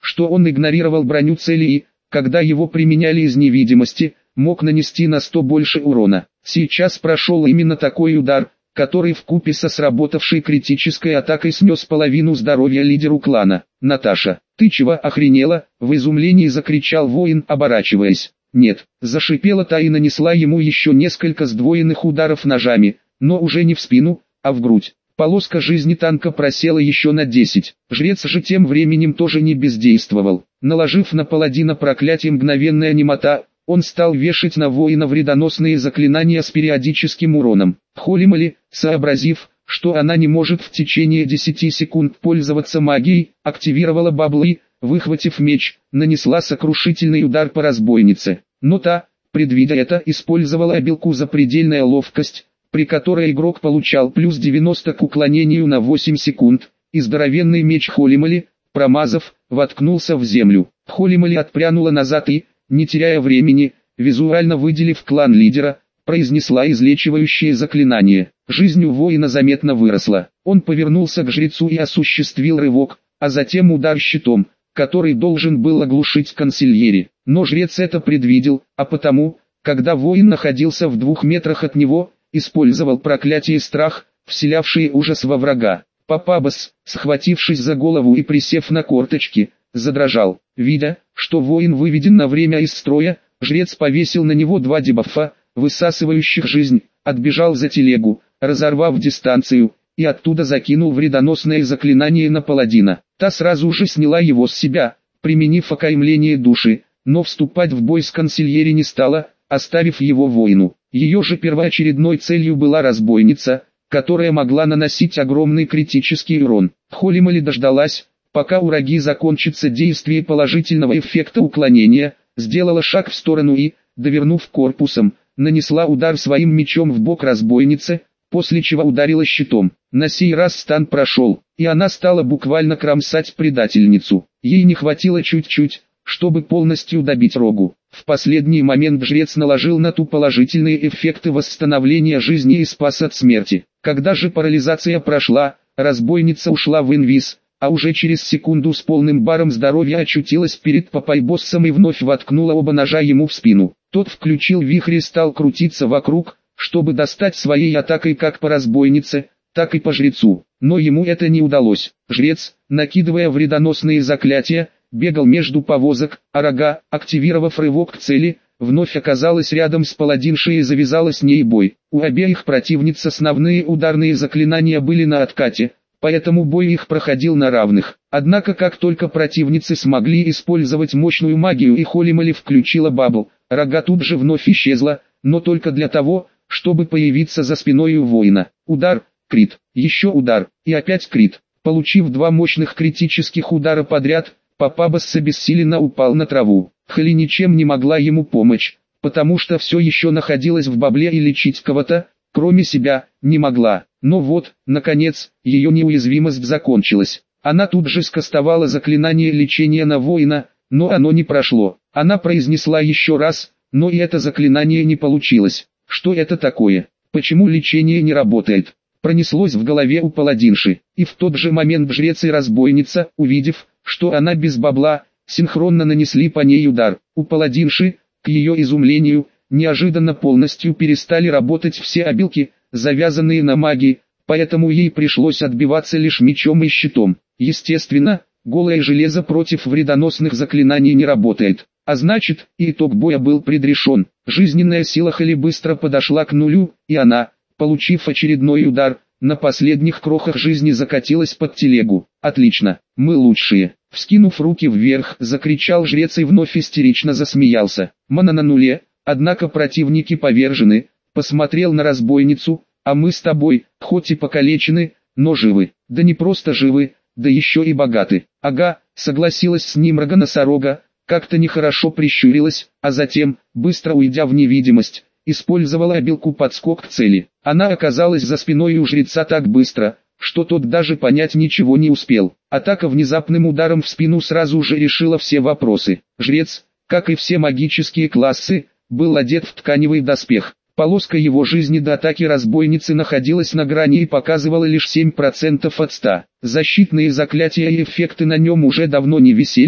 что он игнорировал броню цели и, когда его применяли из невидимости, мог нанести на сто больше урона. Сейчас прошел именно такой удар, который вкупе со сработавшей критической атакой снес половину здоровья лидеру клана. «Наташа, ты чего охренела?» — в изумлении закричал воин, оборачиваясь. «Нет», — зашипела та и нанесла ему еще несколько сдвоенных ударов ножами, но уже не в спину, а в грудь. Полоска жизни танка просела еще на десять. Жрец же тем временем тоже не бездействовал. Наложив на паладина проклятие мгновенная немота, он стал вешать на воина вредоносные заклинания с периодическим уроном. Холимали, сообразив, что она не может в течение десяти секунд пользоваться магией, активировала баблы и, выхватив меч, нанесла сокрушительный удар по разбойнице. Но та, предвидя это, использовала обилку запредельная ловкость, при которой игрок получал плюс девяносто к уклонению на восемь секунд, и здоровенный меч Холимали, промазав, воткнулся в землю. Холимали отпрянула назад и, не теряя времени, визуально выделив клан лидера, произнесла излечивающее заклинание. Жизнь у воина заметно выросла. Он повернулся к жрецу и осуществил рывок, а затем удар щитом, который должен был оглушить консильери. Но жрец это предвидел, а потому, когда воин находился в двух метрах от него, использовал проклятие страх, вселявший ужас во врага. Папабас, схватившись за голову и присев на корточки, задрожал. Видя, что воин выведен на время из строя, жрец повесил на него два дебафа, высасывающих жизнь, отбежал за телегу, разорвав дистанцию, и оттуда закинул вредоносное заклинание на паладина. Та сразу же сняла его с себя, применив окаймление души, но вступать в бой с консильери не стала, оставив его воину. Ее же первоочередной целью была разбойница, которая могла наносить огромный критический урон. Холимали дождалась, пока у Раги закончится действие положительного эффекта уклонения, сделала шаг в сторону и, довернув корпусом, нанесла удар своим мечом в бок разбойнице, после чего ударила щитом. На сей раз стан прошел, и она стала буквально кромсать предательницу. Ей не хватило чуть-чуть, чтобы полностью добить Рогу. В последний момент жрец наложил на ту положительные эффекты восстановления жизни и спас от смерти. Когда же парализация прошла, разбойница ушла в инвиз, а уже через секунду с полным баром здоровья очутилась перед папайбоссом и вновь воткнула оба ножа ему в спину. Тот включил вихрь и стал крутиться вокруг, чтобы достать своей атакой как по разбойнице, так и по жрецу. Но ему это не удалось. Жрец, накидывая вредоносные заклятия, бегал между повозок, а Рога, активировав рывок к цели, вновь оказалась рядом с паладиншей и завязала с ней бой. У обеих противниц основные ударные заклинания были на откате, поэтому бой их проходил на равных. Однако как только противницы смогли использовать мощную магию и Холимали включила бабл, Рога тут же вновь исчезла, но только для того, чтобы появиться за спиной у воина. Удар, крит, еще удар, и опять крит. Получив два мощных критических удара подряд, Папабас обессиленно упал на траву. Хали ничем не могла ему помочь, потому что все еще находилась в бабле и лечить кого-то, кроме себя, не могла. Но вот, наконец, ее неуязвимость закончилась. Она тут же скастовала заклинание лечения на воина, но оно не прошло. Она произнесла еще раз, но и это заклинание не получилось. Что это такое? Почему лечение не работает? Пронеслось в голове у паладинши, и в тот же момент жрец и разбойница, увидев, что она без бабла, синхронно нанесли по ней удар. У паладинши, к ее изумлению, неожиданно полностью перестали работать все обилки, завязанные на магии, поэтому ей пришлось отбиваться лишь мечом и щитом. Естественно, голое железо против вредоносных заклинаний не работает, а значит, и итог боя был предрешен. Жизненная сила Хали быстро подошла к нулю, и она, получив очередной удар, на последних крохах жизни закатилась под телегу. «Отлично, мы лучшие!» Вскинув руки вверх, закричал жрец и вновь истерично засмеялся. Мана на нуле, однако противники повержены. Посмотрел на разбойницу, а мы с тобой, хоть и покалечены, но живы. Да не просто живы, да еще и богаты. Ага, согласилась с ним Рога-носорога, как-то нехорошо прищурилась, а затем, быстро уйдя в невидимость, использовала обилку подскок к цели. Она оказалась за спиной у жреца так быстро, что тот даже понять ничего не успел. Атака внезапным ударом в спину сразу же решила все вопросы. Жрец, как и все магические классы, был одет в тканевый доспех. Полоска его жизни до атаки разбойницы находилась на грани и показывала лишь семь процентов от ста. Защитные заклятия и эффекты на нем уже давно не висели,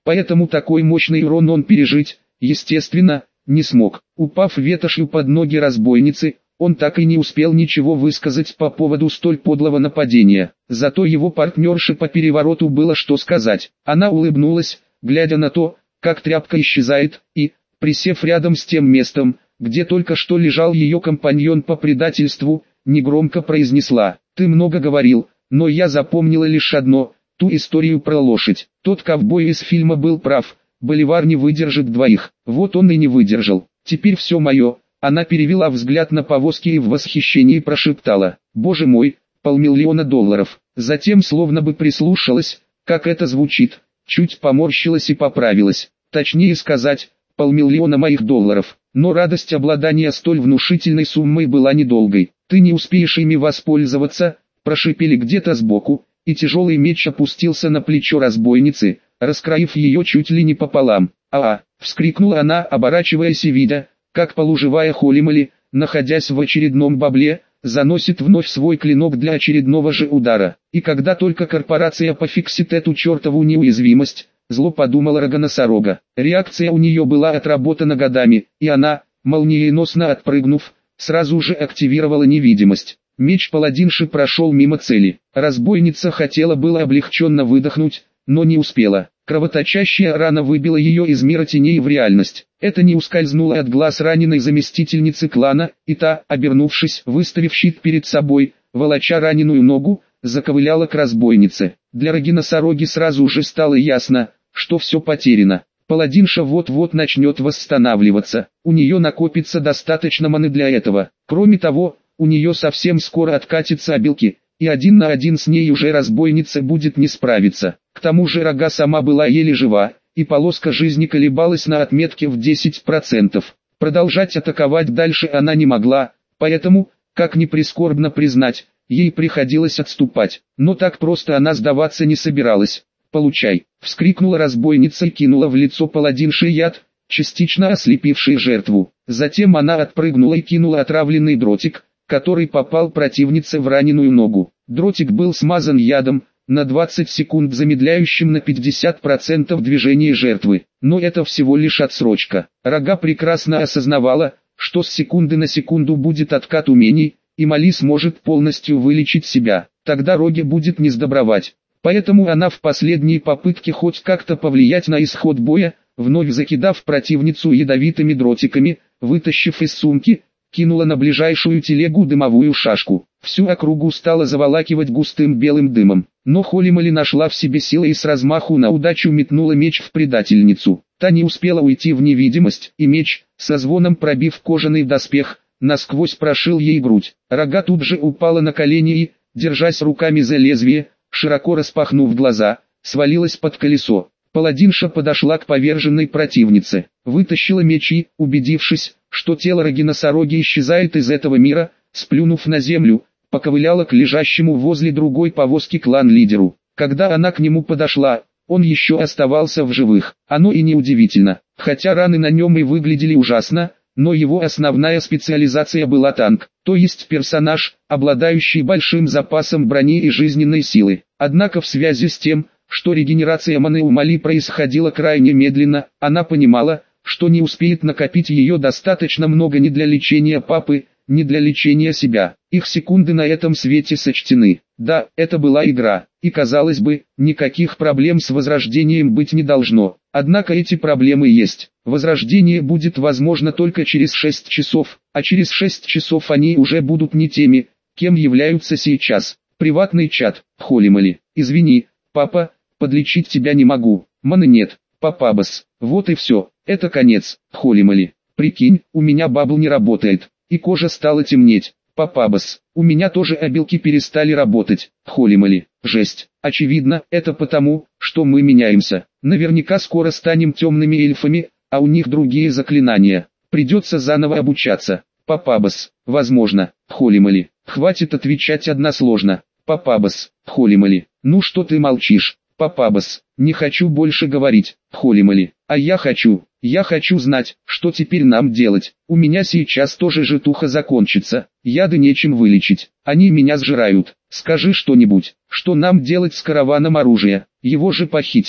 Поэтому такой мощный урон он пережить, естественно, не смог. Упав ветошью под ноги разбойницы, он так и не успел ничего высказать по поводу столь подлого нападения. Зато его партнерше по перевороту было что сказать. Она улыбнулась, глядя на то, как тряпка исчезает, и, присев рядом с тем местом, где только что лежал ее компаньон по предательству, негромко произнесла: «Ты много говорил, но я запомнила лишь одно, ту историю про лошадь. Тот ковбой из фильма был прав, Боливар не выдержит двоих. Вот он и не выдержал. Теперь все мое». Она перевела взгляд на повозки и в восхищении прошептала: «Боже мой, полмиллиона долларов». Затем словно бы прислушалась, как это звучит, чуть поморщилась и поправилась. Точнее сказать, полмиллиона моих долларов. Но радость обладания столь внушительной суммой была недолгой. «Ты не успеешь ими воспользоваться», прошипели где-то сбоку, и тяжелый меч опустился на плечо разбойницы, раскроив ее чуть ли не пополам. «А-а!» — вскрикнула она, оборачиваясь и видя, как полуживая Холли Молли, находясь в очередном бабле, заносит вновь свой клинок для очередного же удара. И когда только корпорация пофиксит эту чертову неуязвимость, зло подумала рога-носорога. Реакция у нее была отработана годами, и она, молниеносно отпрыгнув, сразу же активировала невидимость. Меч паладинши прошел мимо цели. Разбойница хотела было облегченно выдохнуть, но не успела. Кровоточащая рана выбила ее из мира теней в реальность. Это не ускользнуло от глаз раненой заместительницы клана, и та, обернувшись, выставив щит перед собой, волоча раненую ногу, заковыляла к разбойнице. Для роги-носороги сразу же стало ясно, что все потеряно. Паладинша вот-вот начнет восстанавливаться. У нее накопится достаточно маны для этого. Кроме того, у нее совсем скоро откатятся обилки, и один на один с ней уже разбойница будет не справиться. К тому же рога сама была еле жива, и полоска жизни колебалась на отметке в десять процентов. Продолжать атаковать дальше она не могла, поэтому, как ни прискорбно признать, ей приходилось отступать. Но так просто она сдаваться не собиралась. «Получай!» — вскрикнула разбойница и кинула в лицо паладинши яд, частично ослепивший жертву. Затем она отпрыгнула и кинула отравленный дротик, который попал противнице в раненую ногу. Дротик был смазан ядом, на двадцать секунд замедляющим на пятьдесят процентов движение жертвы. Но это всего лишь отсрочка. Рога прекрасно осознавала, что с секунды на секунду будет откат умений, и Молли сможет полностью вылечить себя. Тогда Роге будет не сдобровать. Поэтому она в последней попытке хоть как-то повлиять на исход боя, вновь закидав противницу ядовитыми дротиками, вытащив из сумки, кинула на ближайшую телегу дымовую шашку. Всю округу стала заволакивать густым белым дымом. Но Холли Молли нашла в себе силы и с размаху на удачу метнула меч в предательницу. Та не успела уйти в невидимость, и меч, со звоном пробив кожаный доспех, насквозь прошил ей грудь. Рога тут же упала на колени и, держась руками за лезвие, широко распахнув глаза, свалилась под колесо. Паладинша подошла к поверженной противнице, вытащила меч и, убедившись, что тело роги-носороги исчезает из этого мира, сплюнув на землю, поковыляла к лежащему возле другой повозки клан-лидеру. Когда она к нему подошла, он еще оставался в живых. Оно и не удивительно, хотя раны на нем и выглядели ужасно, но его основная специализация была танк, то есть персонаж, обладающий большим запасом брони и жизненной силы. Однако в связи с тем, что регенерация маны у Молли происходила крайне медленно, она понимала, что не успеет накопить ее достаточно много ни для лечения папы, ни для лечения себя. Их секунды на этом свете сочтены. Да, это была игра, и казалось бы, никаких проблем с возрождением быть не должно. Однако эти проблемы есть. Возрождение будет возможно только через шесть часов, а через шесть часов они уже будут не теми, кем являются сейчас. Приватный чат. Холли Молли: извини, папа, подлечить тебя не могу. Маны нет, папабас. Вот и все. Это конец. Холли Молли: прикинь, у меня бабл не работает, и кожа стала темнеть. Папабас: у меня тоже обилки перестали работать. Холли Молли: жесть. Очевидно, это потому, что мы меняемся. Наверняка скоро станем темными эльфами, а у них другие заклинания. Придется заново обучаться. Папабас: возможно. Холли Молли: хватит отвечать односложно. Папабас: Холли Молли: ну что ты молчишь? Папабас: не хочу больше говорить. Холли Молли: а я хочу. Я хочу знать, что теперь нам делать. У меня сейчас тоже житуха закончится. Яды нечем вылечить. Они меня сжирают. Скажи что-нибудь. Что нам делать с караваном оружия? Его же похитят.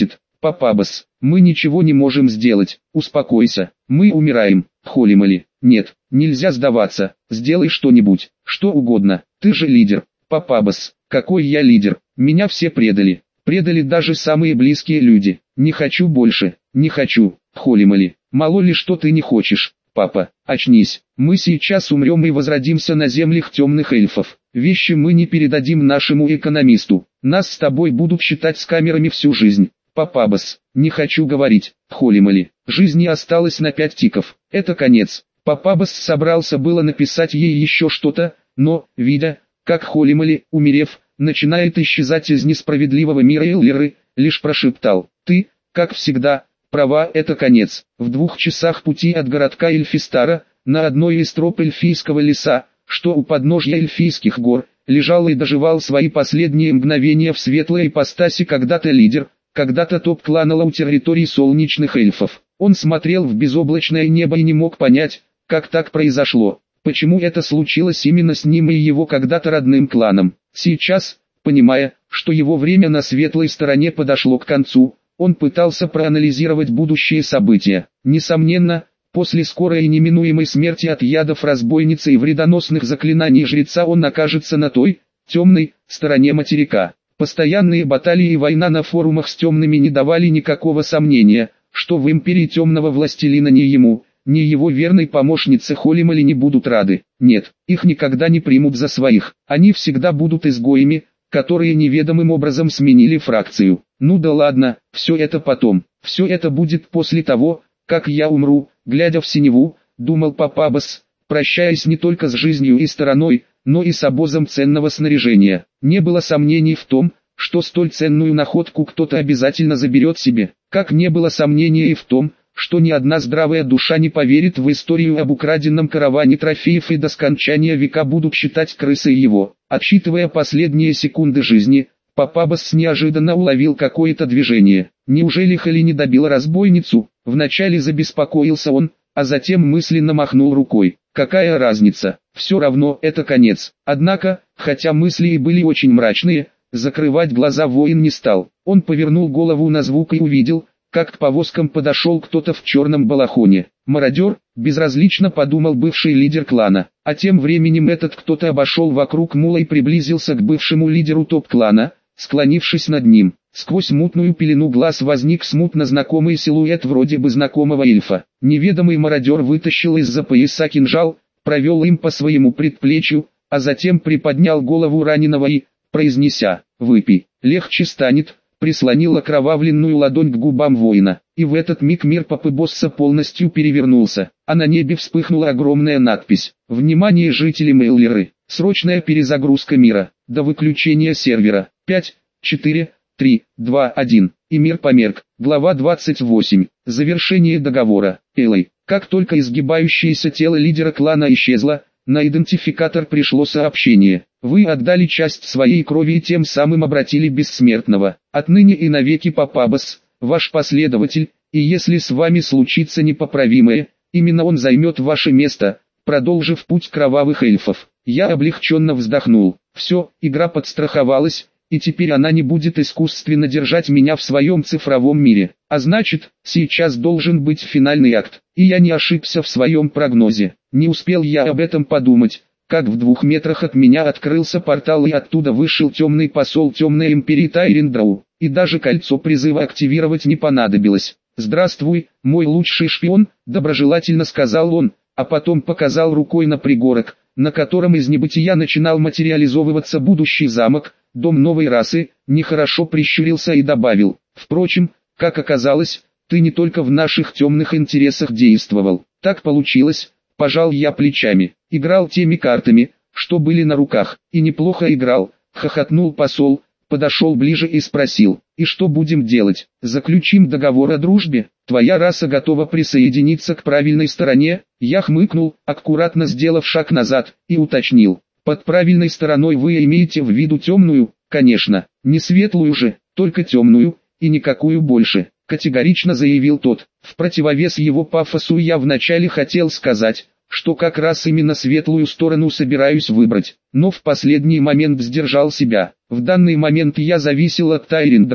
Папабас, мы ничего не можем сделать, успокойся, мы умираем, Холимали. Нет, нельзя сдаваться, сделай что-нибудь, что угодно, ты же лидер. Папабас, какой я лидер, меня все предали, предали даже самые близкие люди, не хочу больше, не хочу, Холимали, мало ли что ты не хочешь. Папа, очнись, мы сейчас умрем и возродимся на землях темных эльфов, вещи мы не передадим нашему экономисту, нас с тобой будут считать с камерами всю жизнь. Папабас, не хочу говорить, Холимали, жизни осталось на пять тиков, это конец. Папабас собрался было написать ей еще что-то, но, видя, как Холимали, умерев, начинает исчезать из несправедливого мира Эллиры, лишь прошептал: «Ты, как всегда, права, это конец». В двух часах пути от городка Эльфистара, на одной из троп эльфийского леса, что у подножья эльфийских гор, лежал и доживал свои последние мгновения в светлой ипостаси когда-то лидер, когда-то топ-клана у территории солнечных эльфов. Он смотрел в безоблачное небо и не мог понять, как так произошло, почему это случилось именно с ним и его когда-то родным кланом. Сейчас, понимая, что его время на светлой стороне подошло к концу, он пытался проанализировать будущие события. Несомненно, после скорой и неминуемой смерти от ядов разбойницы и вредоносных заклинаний жреца он окажется на той, темной, стороне материка. Постоянные баталии и война на форумах с темными не давали никакого сомнения, что в империи темного властелина ни ему, ни его верной помощнице Холимали не будут рады. Нет, их никогда не примут за своих, они всегда будут изгоями, которые неведомым образом сменили фракцию. Ну да ладно, все это потом, все это будет после того, как я умру, глядя в синеву, думал Папабас, прощаясь не только с жизнью и стороной, но и с обозом ценного снаряжения. Не было сомнений в том, что столь ценную находку кто-то обязательно заберет себе, как не было сомнения и в том, что ни одна здравая душа не поверит в историю об украденном караване трофеев и до скончания века будут считать крысой его. Отсчитывая последние секунды жизни, Папабас неожиданно уловил какое-то движение. Неужели Холли не добила разбойницу? Вначале забеспокоился он, а затем мысленно махнул рукой. Какая разница, все равно это конец. Однако, хотя мысли и были очень мрачные, закрывать глаза воин не стал. Он повернул голову на звук и увидел, как к повозкам подошел кто-то в черном балахоне. Мародер, безразлично подумал бывший лидер клана. А тем временем этот кто-то обошел вокруг мула и приблизился к бывшему лидеру топ-клана, склонившись над ним. Сквозь мутную пелену глаз возник смутно знакомый силуэт вроде бы знакомого эльфа. Неведомый мародер вытащил из-за пояса кинжал, провел им по своему предплечью, а затем приподнял голову раненого и, произнеся «выпей, легче станет», прислонил окровавленную ладонь к губам воина. И в этот миг мир Папабосса полностью перевернулся, а на небе вспыхнула огромная надпись: «Внимание жителям Эллиры, срочная перезагрузка мира, до выключения сервера, пять, четыре, три, два, один». И мир померк. Глава двадцать восемь. Завершение договора. Элой. Как только изгибающееся тело лидера клана исчезло, на идентификатор пришло сообщение: «Вы отдали часть своей крови и тем самым обратили бессмертного. Отныне и навеки Папабас, ваш последователь, и если с вами случится непоправимое, именно он займет ваше место, продолжив путь кровавых эльфов». Я облегченно вздохнул. Все, игра подстраховалась, и теперь она не будет искусственно держать меня в своем цифровом мире. А значит, сейчас должен быть финальный акт, и я не ошибся в своем прогнозе. Не успел я об этом подумать, как в двух метрах от меня открылся портал и оттуда вышел темный посол темной империи Тайриндрау, и даже кольцо призыва активировать не понадобилось. «Здравствуй, мой лучший шпион», — доброжелательно сказал он, а потом показал рукой на пригорок, на котором из небытия начинал материализовываться будущий замок, дом новой расы, нехорошо прищурился и добавил: «Впрочем, как оказалось, ты не только в наших темных интересах действовал». «Так получилось», — пожал я плечами, «играл теми картами, что были на руках, и неплохо играл», — хохотнул посол, подошел ближе и спросил: «И что будем делать? Заключим договор о дружбе? Твоя раса готова присоединиться к правильной стороне?» Я хмыкнул, аккуратно сделав шаг назад, и уточнил: «Под правильной стороной вы имеете в виду темную?» «Конечно, не светлую же, только темную, и никакую больше», — категорично заявил тот. В противовес его пафосу я вначале хотел сказать, что как раз именно светлую сторону собираюсь выбрать, но в последний момент сдержал себя. В данный момент я зависел от Тайриндрау,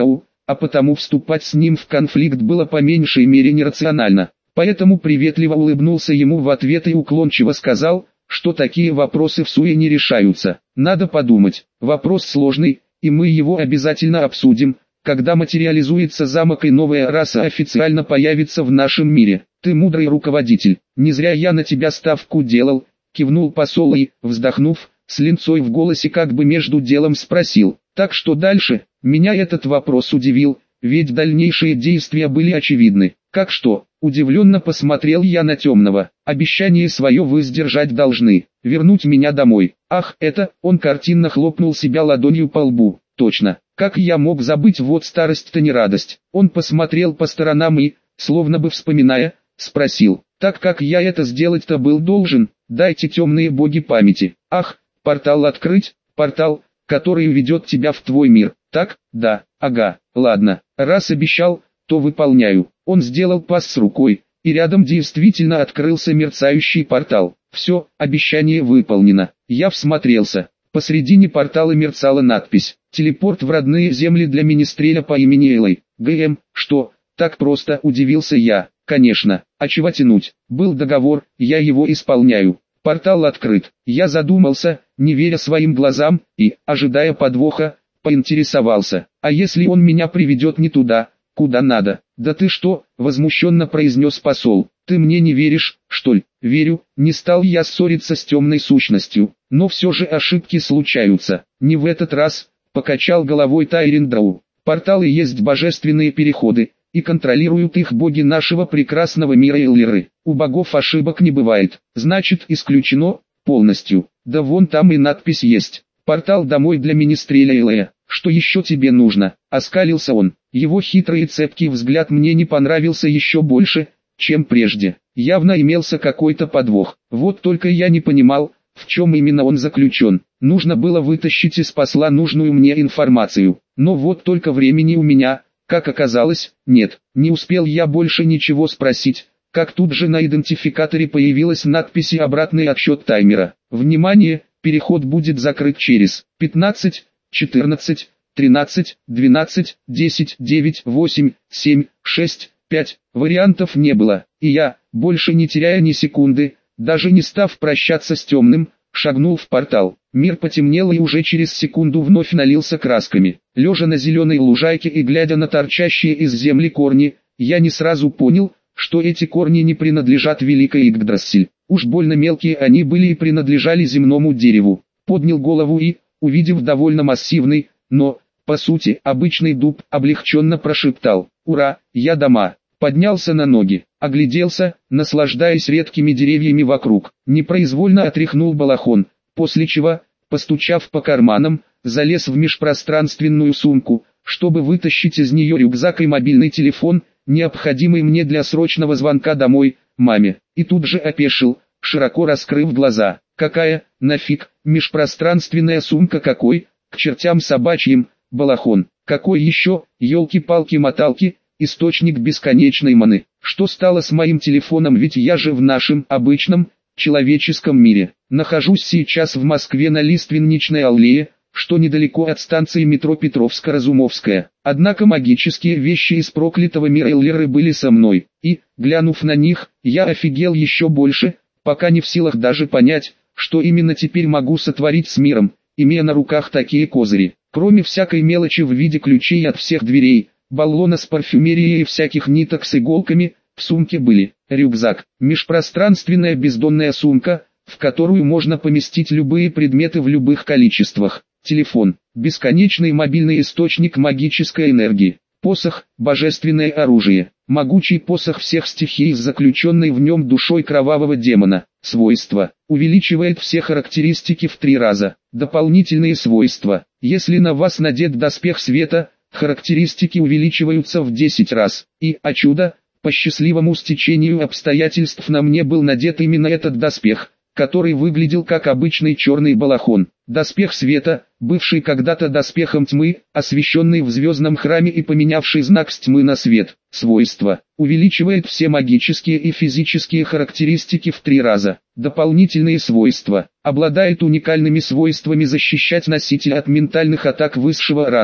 а потому вступать с ним в конфликт было по меньшей мере нерационально. Поэтому приветливо улыбнулся ему в ответ и уклончиво сказал, что такие вопросы в суе не решаются. Надо подумать, вопрос сложный, и мы его обязательно обсудим, когда материализуется замок и новая раса официально появится в нашем мире. Ты мудрый руководитель, не зря я на тебя ставку делал, кивнул посол и, вздохнув, с линцой в голосе как бы между делом спросил. Так что дальше? Меня этот вопрос удивил, ведь дальнейшие действия были очевидны. Как что? Удивленно посмотрел я на Темного. Обещание свое вы сдержать должны, вернуть меня домой. Ах, это, он картинно хлопнул себя ладонью по лбу. Точно, как я мог забыть, вот старость-то не радость. Он посмотрел по сторонам и, словно бы вспоминая, спросил, так как я это сделать-то был должен, дайте темные боги памяти. Ах, портал открыть, портал, который ведет тебя в твой мир. Так, да, ага, ладно, раз обещал, то выполняю. Он сделал пас с рукой, и рядом действительно открылся мерцающий портал. Все, обещание выполнено. Я всмотрелся. Посредине портала мерцала надпись «Телепорт в родные земли для министреля по имени Элой». ГМ, что, так просто, удивился я. Конечно, а чего тянуть, был договор, я его исполняю. Портал открыт. Я задумался, не веря своим глазам, и, ожидая подвоха, поинтересовался, а если он меня приведет не туда, куда надо? Да ты что, возмущенно произнес посол, ты мне не веришь, что ли? Верю, не стал я ссориться с темной сущностью, но все же ошибки случаются, не в этот раз, покачал головой Тайриндау. Порталы есть божественные переходы, и контролируют их боги нашего прекрасного мира Эллиры. У богов ошибок не бывает, значит исключено, полностью. Да вон там и надпись есть. Портал домой для министреля Элея. Что еще тебе нужно? Оскалился он. Его хитрый и цепкий взгляд мне не понравился еще больше, чем прежде. Явно имелся какой-то подвох. Вот только я не понимал, в чем именно он заключен. Нужно было вытащить из посла нужную мне информацию. Но вот только времени у меня, как оказалось, нет. Не успел я больше ничего спросить, как тут же на идентификаторе появилась надпись и обратный отсчет таймера. Внимание, переход будет закрыт через пятнадцать, четырнадцать, тринадцать, двенадцать, десять, девять, восемь, семь, шесть, пять. Вариантов не было, и я, больше не теряя ни секунды, даже не став прощаться с темным, шагнул в портал. Мир потемнел и уже через секунду вновь налился красками. Лежа на зеленой лужайке и глядя на торчащие из земли корни, я не сразу понял, что эти корни не принадлежат Великой Игдрасиль. Уж больно мелкие они были и принадлежали земному дереву. Поднял голову и, увидев довольно массивный, но, по сути, обычный дуб, облегченно прошептал: «Ура, я дома!» Поднялся на ноги, огляделся, наслаждаясь редкими деревьями вокруг, непроизвольно отряхнул балахон, после чего, постучав по карманам, залез в межпространственную сумку, чтобы вытащить из нее рюкзак и мобильный телефон, необходимый мне для срочного звонка домой, маме, и тут же опешил, широко раскрыв глаза. Какая, нафиг, межпространственная сумка какой, к чертям собачьим, балахон, какой еще, елки-палки-моталки, источник бесконечной маны. Что стало с моим телефоном, ведь я же в нашем, обычном, человеческом мире. Нахожусь сейчас в Москве на Лиственничной аллее, что недалеко от станции метро Петровско-Разумовская. Однако магические вещи из проклятого мира Эллиры были со мной, и, глянув на них, я офигел еще больше, пока не в силах даже понять, что именно теперь могу сотворить с миром, имея на руках такие козыри. Кроме всякой мелочи в виде ключей от всех дверей, баллона с парфюмерией и всяких ниток с иголками, в сумке были рюкзак, межпространственная бездонная сумка, в которую можно поместить любые предметы в любых количествах, телефон, бесконечный мобильный источник магической энергии, посох, божественное оружие, могучий посох всех стихий с заключенной в нем душой кровавого демона, свойства, увеличивает все характеристики в три раза, дополнительные свойства, если на вас надет доспех света, характеристики увеличиваются в десять раз, и, о чудо, по счастливому стечению обстоятельств на мне был надет именно этот доспех, который выглядел как обычный черный балахон. Доспех света, бывший когда-то доспехом тьмы, освященный в звездном храме и поменявший знак с тьмы на свет. Свойства. Увеличивает все магические и физические характеристики в три раза. Дополнительные свойства. Обладает уникальными свойствами защищать носителя от ментальных атак высшего ранга.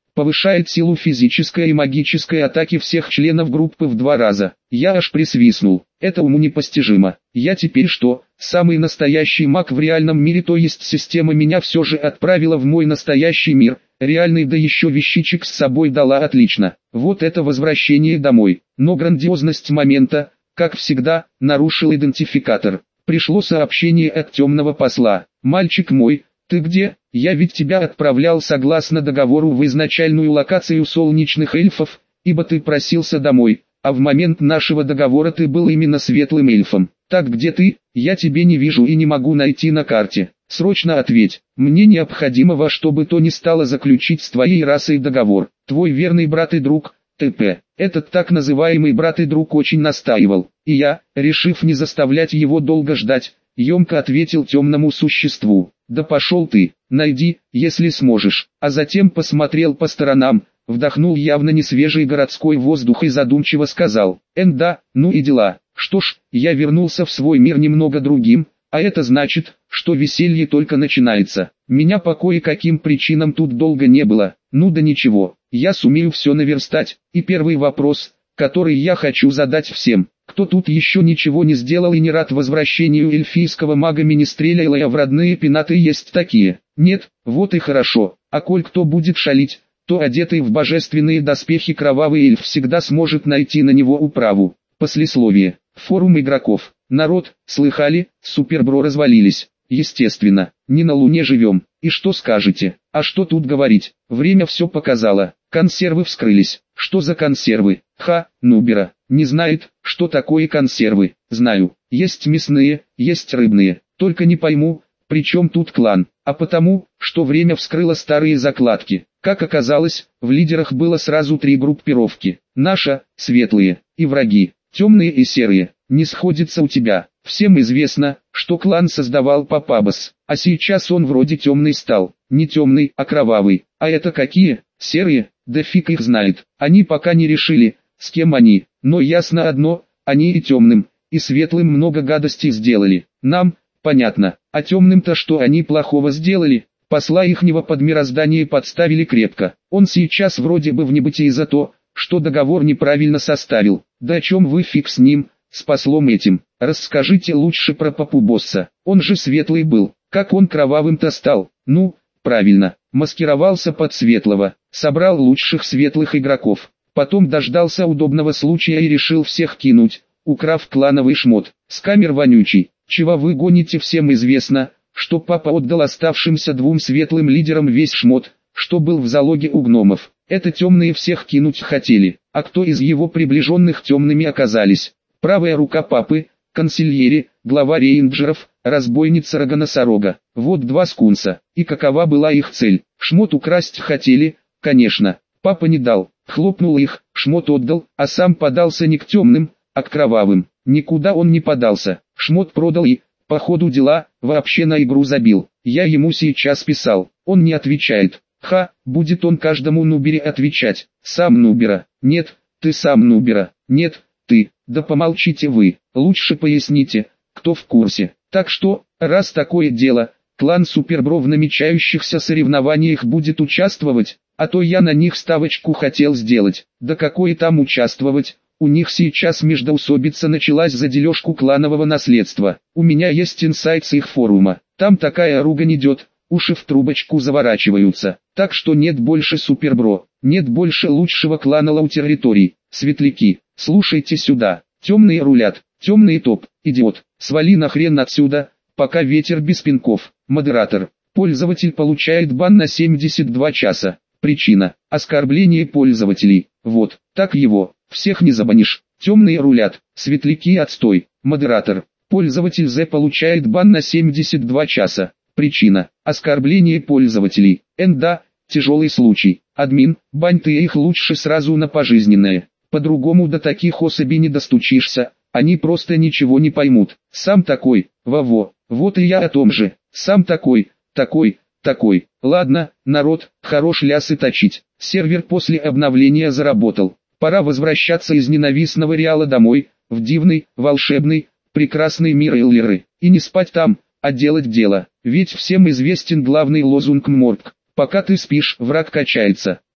Повышает силу физической и магической атаки всех членов группы в два раза. Я аж присвистнул. Это уму непостижимо. Я теперь что, самый настоящий маг в реальном мире, то есть система меня все же отправила в мой настоящий мир. Реальный, да еще вещичек с собой дала, отлично. Вот это возвращение домой. Но грандиозность момента, как всегда, нарушил идентификатор. Пришло сообщение от темного посла. «Мальчик мой, ты где? Я ведь тебя отправлял согласно договору в изначальную локацию солнечных эльфов, ибо ты просился домой, а в момент нашего договора ты был именно светлым эльфом. Так где ты? Я тебя не вижу и не могу найти на карте. Срочно ответь. Мне необходимо во что бы то ни стало заключить с твоей расой договор. Твой верный брат и друг, т.п. Этот так называемый брат и друг очень настаивал, и я, решив не заставлять его долго ждать, емко ответил темному существу: да пошел ты, найди, если сможешь. А затем посмотрел по сторонам, вдохнул явно не свежий городской воздух и задумчиво сказал: «Энда, ну и дела. Что ж, я вернулся в свой мир немного другим, а это значит, что веселье только начинается. Меня по кое-каким причинам тут долго не было, ну да ничего, я сумею все наверстать. И первый вопрос, который я хочу задать всем, кто тут еще ничего не сделал и не рад возвращению эльфийского мага Министреля Элая в родные пенаты, есть такие? Нет? Вот и хорошо. А коль кто будет шалить, то одетый в божественные доспехи кровавый эльф всегда сможет найти на него управу». Послесловие. Форум игроков. Народ, слыхали, Супербро развалились. Естественно, не на Луне живем. И что скажете? А что тут говорить? Время все показало. Консервы вскрылись. Что за консервы? Ха, Нубера. Не знает, что такое консервы. Знаю. Есть мясные, есть рыбные. Только не пойму, при чем тут клан. А потому, что время вскрыло старые закладки. Как оказалось, в лидерах было сразу три группировки. Наша, светлые, и враги, темные и серые. Не сходится у тебя. Всем известно, что клан создавал Папабас, а сейчас он вроде темный стал. Не темный, а кровавый. А это какие? Серые? Да фиг их знает. Они пока не решили, с кем они. Но ясно одно, они и темным, и светлым много гадостей сделали. Нам, понятно. А темным-то что они плохого сделали? Посла ихнего под мироздание подставили крепко. Он сейчас вроде бы в небытии за то, что договор неправильно составил. Да о чем вы, фиг с ним, с послом этим. Расскажите лучше про папу босса. Он же светлый был. Как он кровавым-то стал? Ну, правильно, маскировался под светлого, собрал лучших светлых игроков. Потом дождался удобного случая и решил всех кинуть, украв клановый шмот. Скамер вонючий. Чего вы гоните? Всем известно, что папа отдал оставшимся двум светлым лидерам весь шмот, что был в залоге у гномов. Это темные всех кинуть хотели, а кто из его приближенных темными оказались? Правая рука папы, консильери, глава рейнджеров, разбойница Рога-Носорога. Вот два скунса. И какова была их цель? Шмот украсть хотели, конечно. Папа не дал, хлопнул их, шмот отдал, а сам подался не к темным, а к кровавым. Никуда он не подался, шмот продал и, по ходу дела, вообще на игру забил. Я ему сейчас писал, он не отвечает. Ха, будет он каждому нубере отвечать. Сам нубера. Нет, ты сам нубера. Нет, ты. Да помолчите вы. Лучше поясните, кто в курсе. Так что, раз такое дело, клан Супербро в намечающихся соревнованиях будет участвовать, а то я на них ставочку хотел сделать. Да какое там участвовать? У них сейчас междоусобица началась за дележку кланового наследства. У меня есть инсайт с их форума. Там такая ругань идет, уши в трубочку заворачиваются. Так что нет больше Супербро, нет больше лучшего клана лау-территорий. Светляки, слушайте сюда. Темные рулят, темные топ, идиот. Свали нахрен отсюда, пока ветер без пинков. Модератор. Пользователь получает бан на семьдесят два часа. Причина: оскорбление пользователей. Вот, так его. Всех не забанишь. Темные рулят, светляки отстой. Модератор. Пользователь З получает бан на семьдесят два часа. Причина: оскорбление пользователей. Энда, тяжелый случай. Админ, бань ты их лучше сразу на пожизненное. По-другому до таких особей не достучишься, они просто ничего не поймут. Сам такой, во-во, вот и я о том же. Сам такой, такой, такой. Ладно, народ, хорош лясы точить. Сервер после обновления заработал. Пора возвращаться из ненавистного Реала домой, в дивный, волшебный, прекрасный мир Эллеры. И не спать там, а делать дело. Ведь всем известен главный лозунг Морг. Пока ты спишь, враг качается.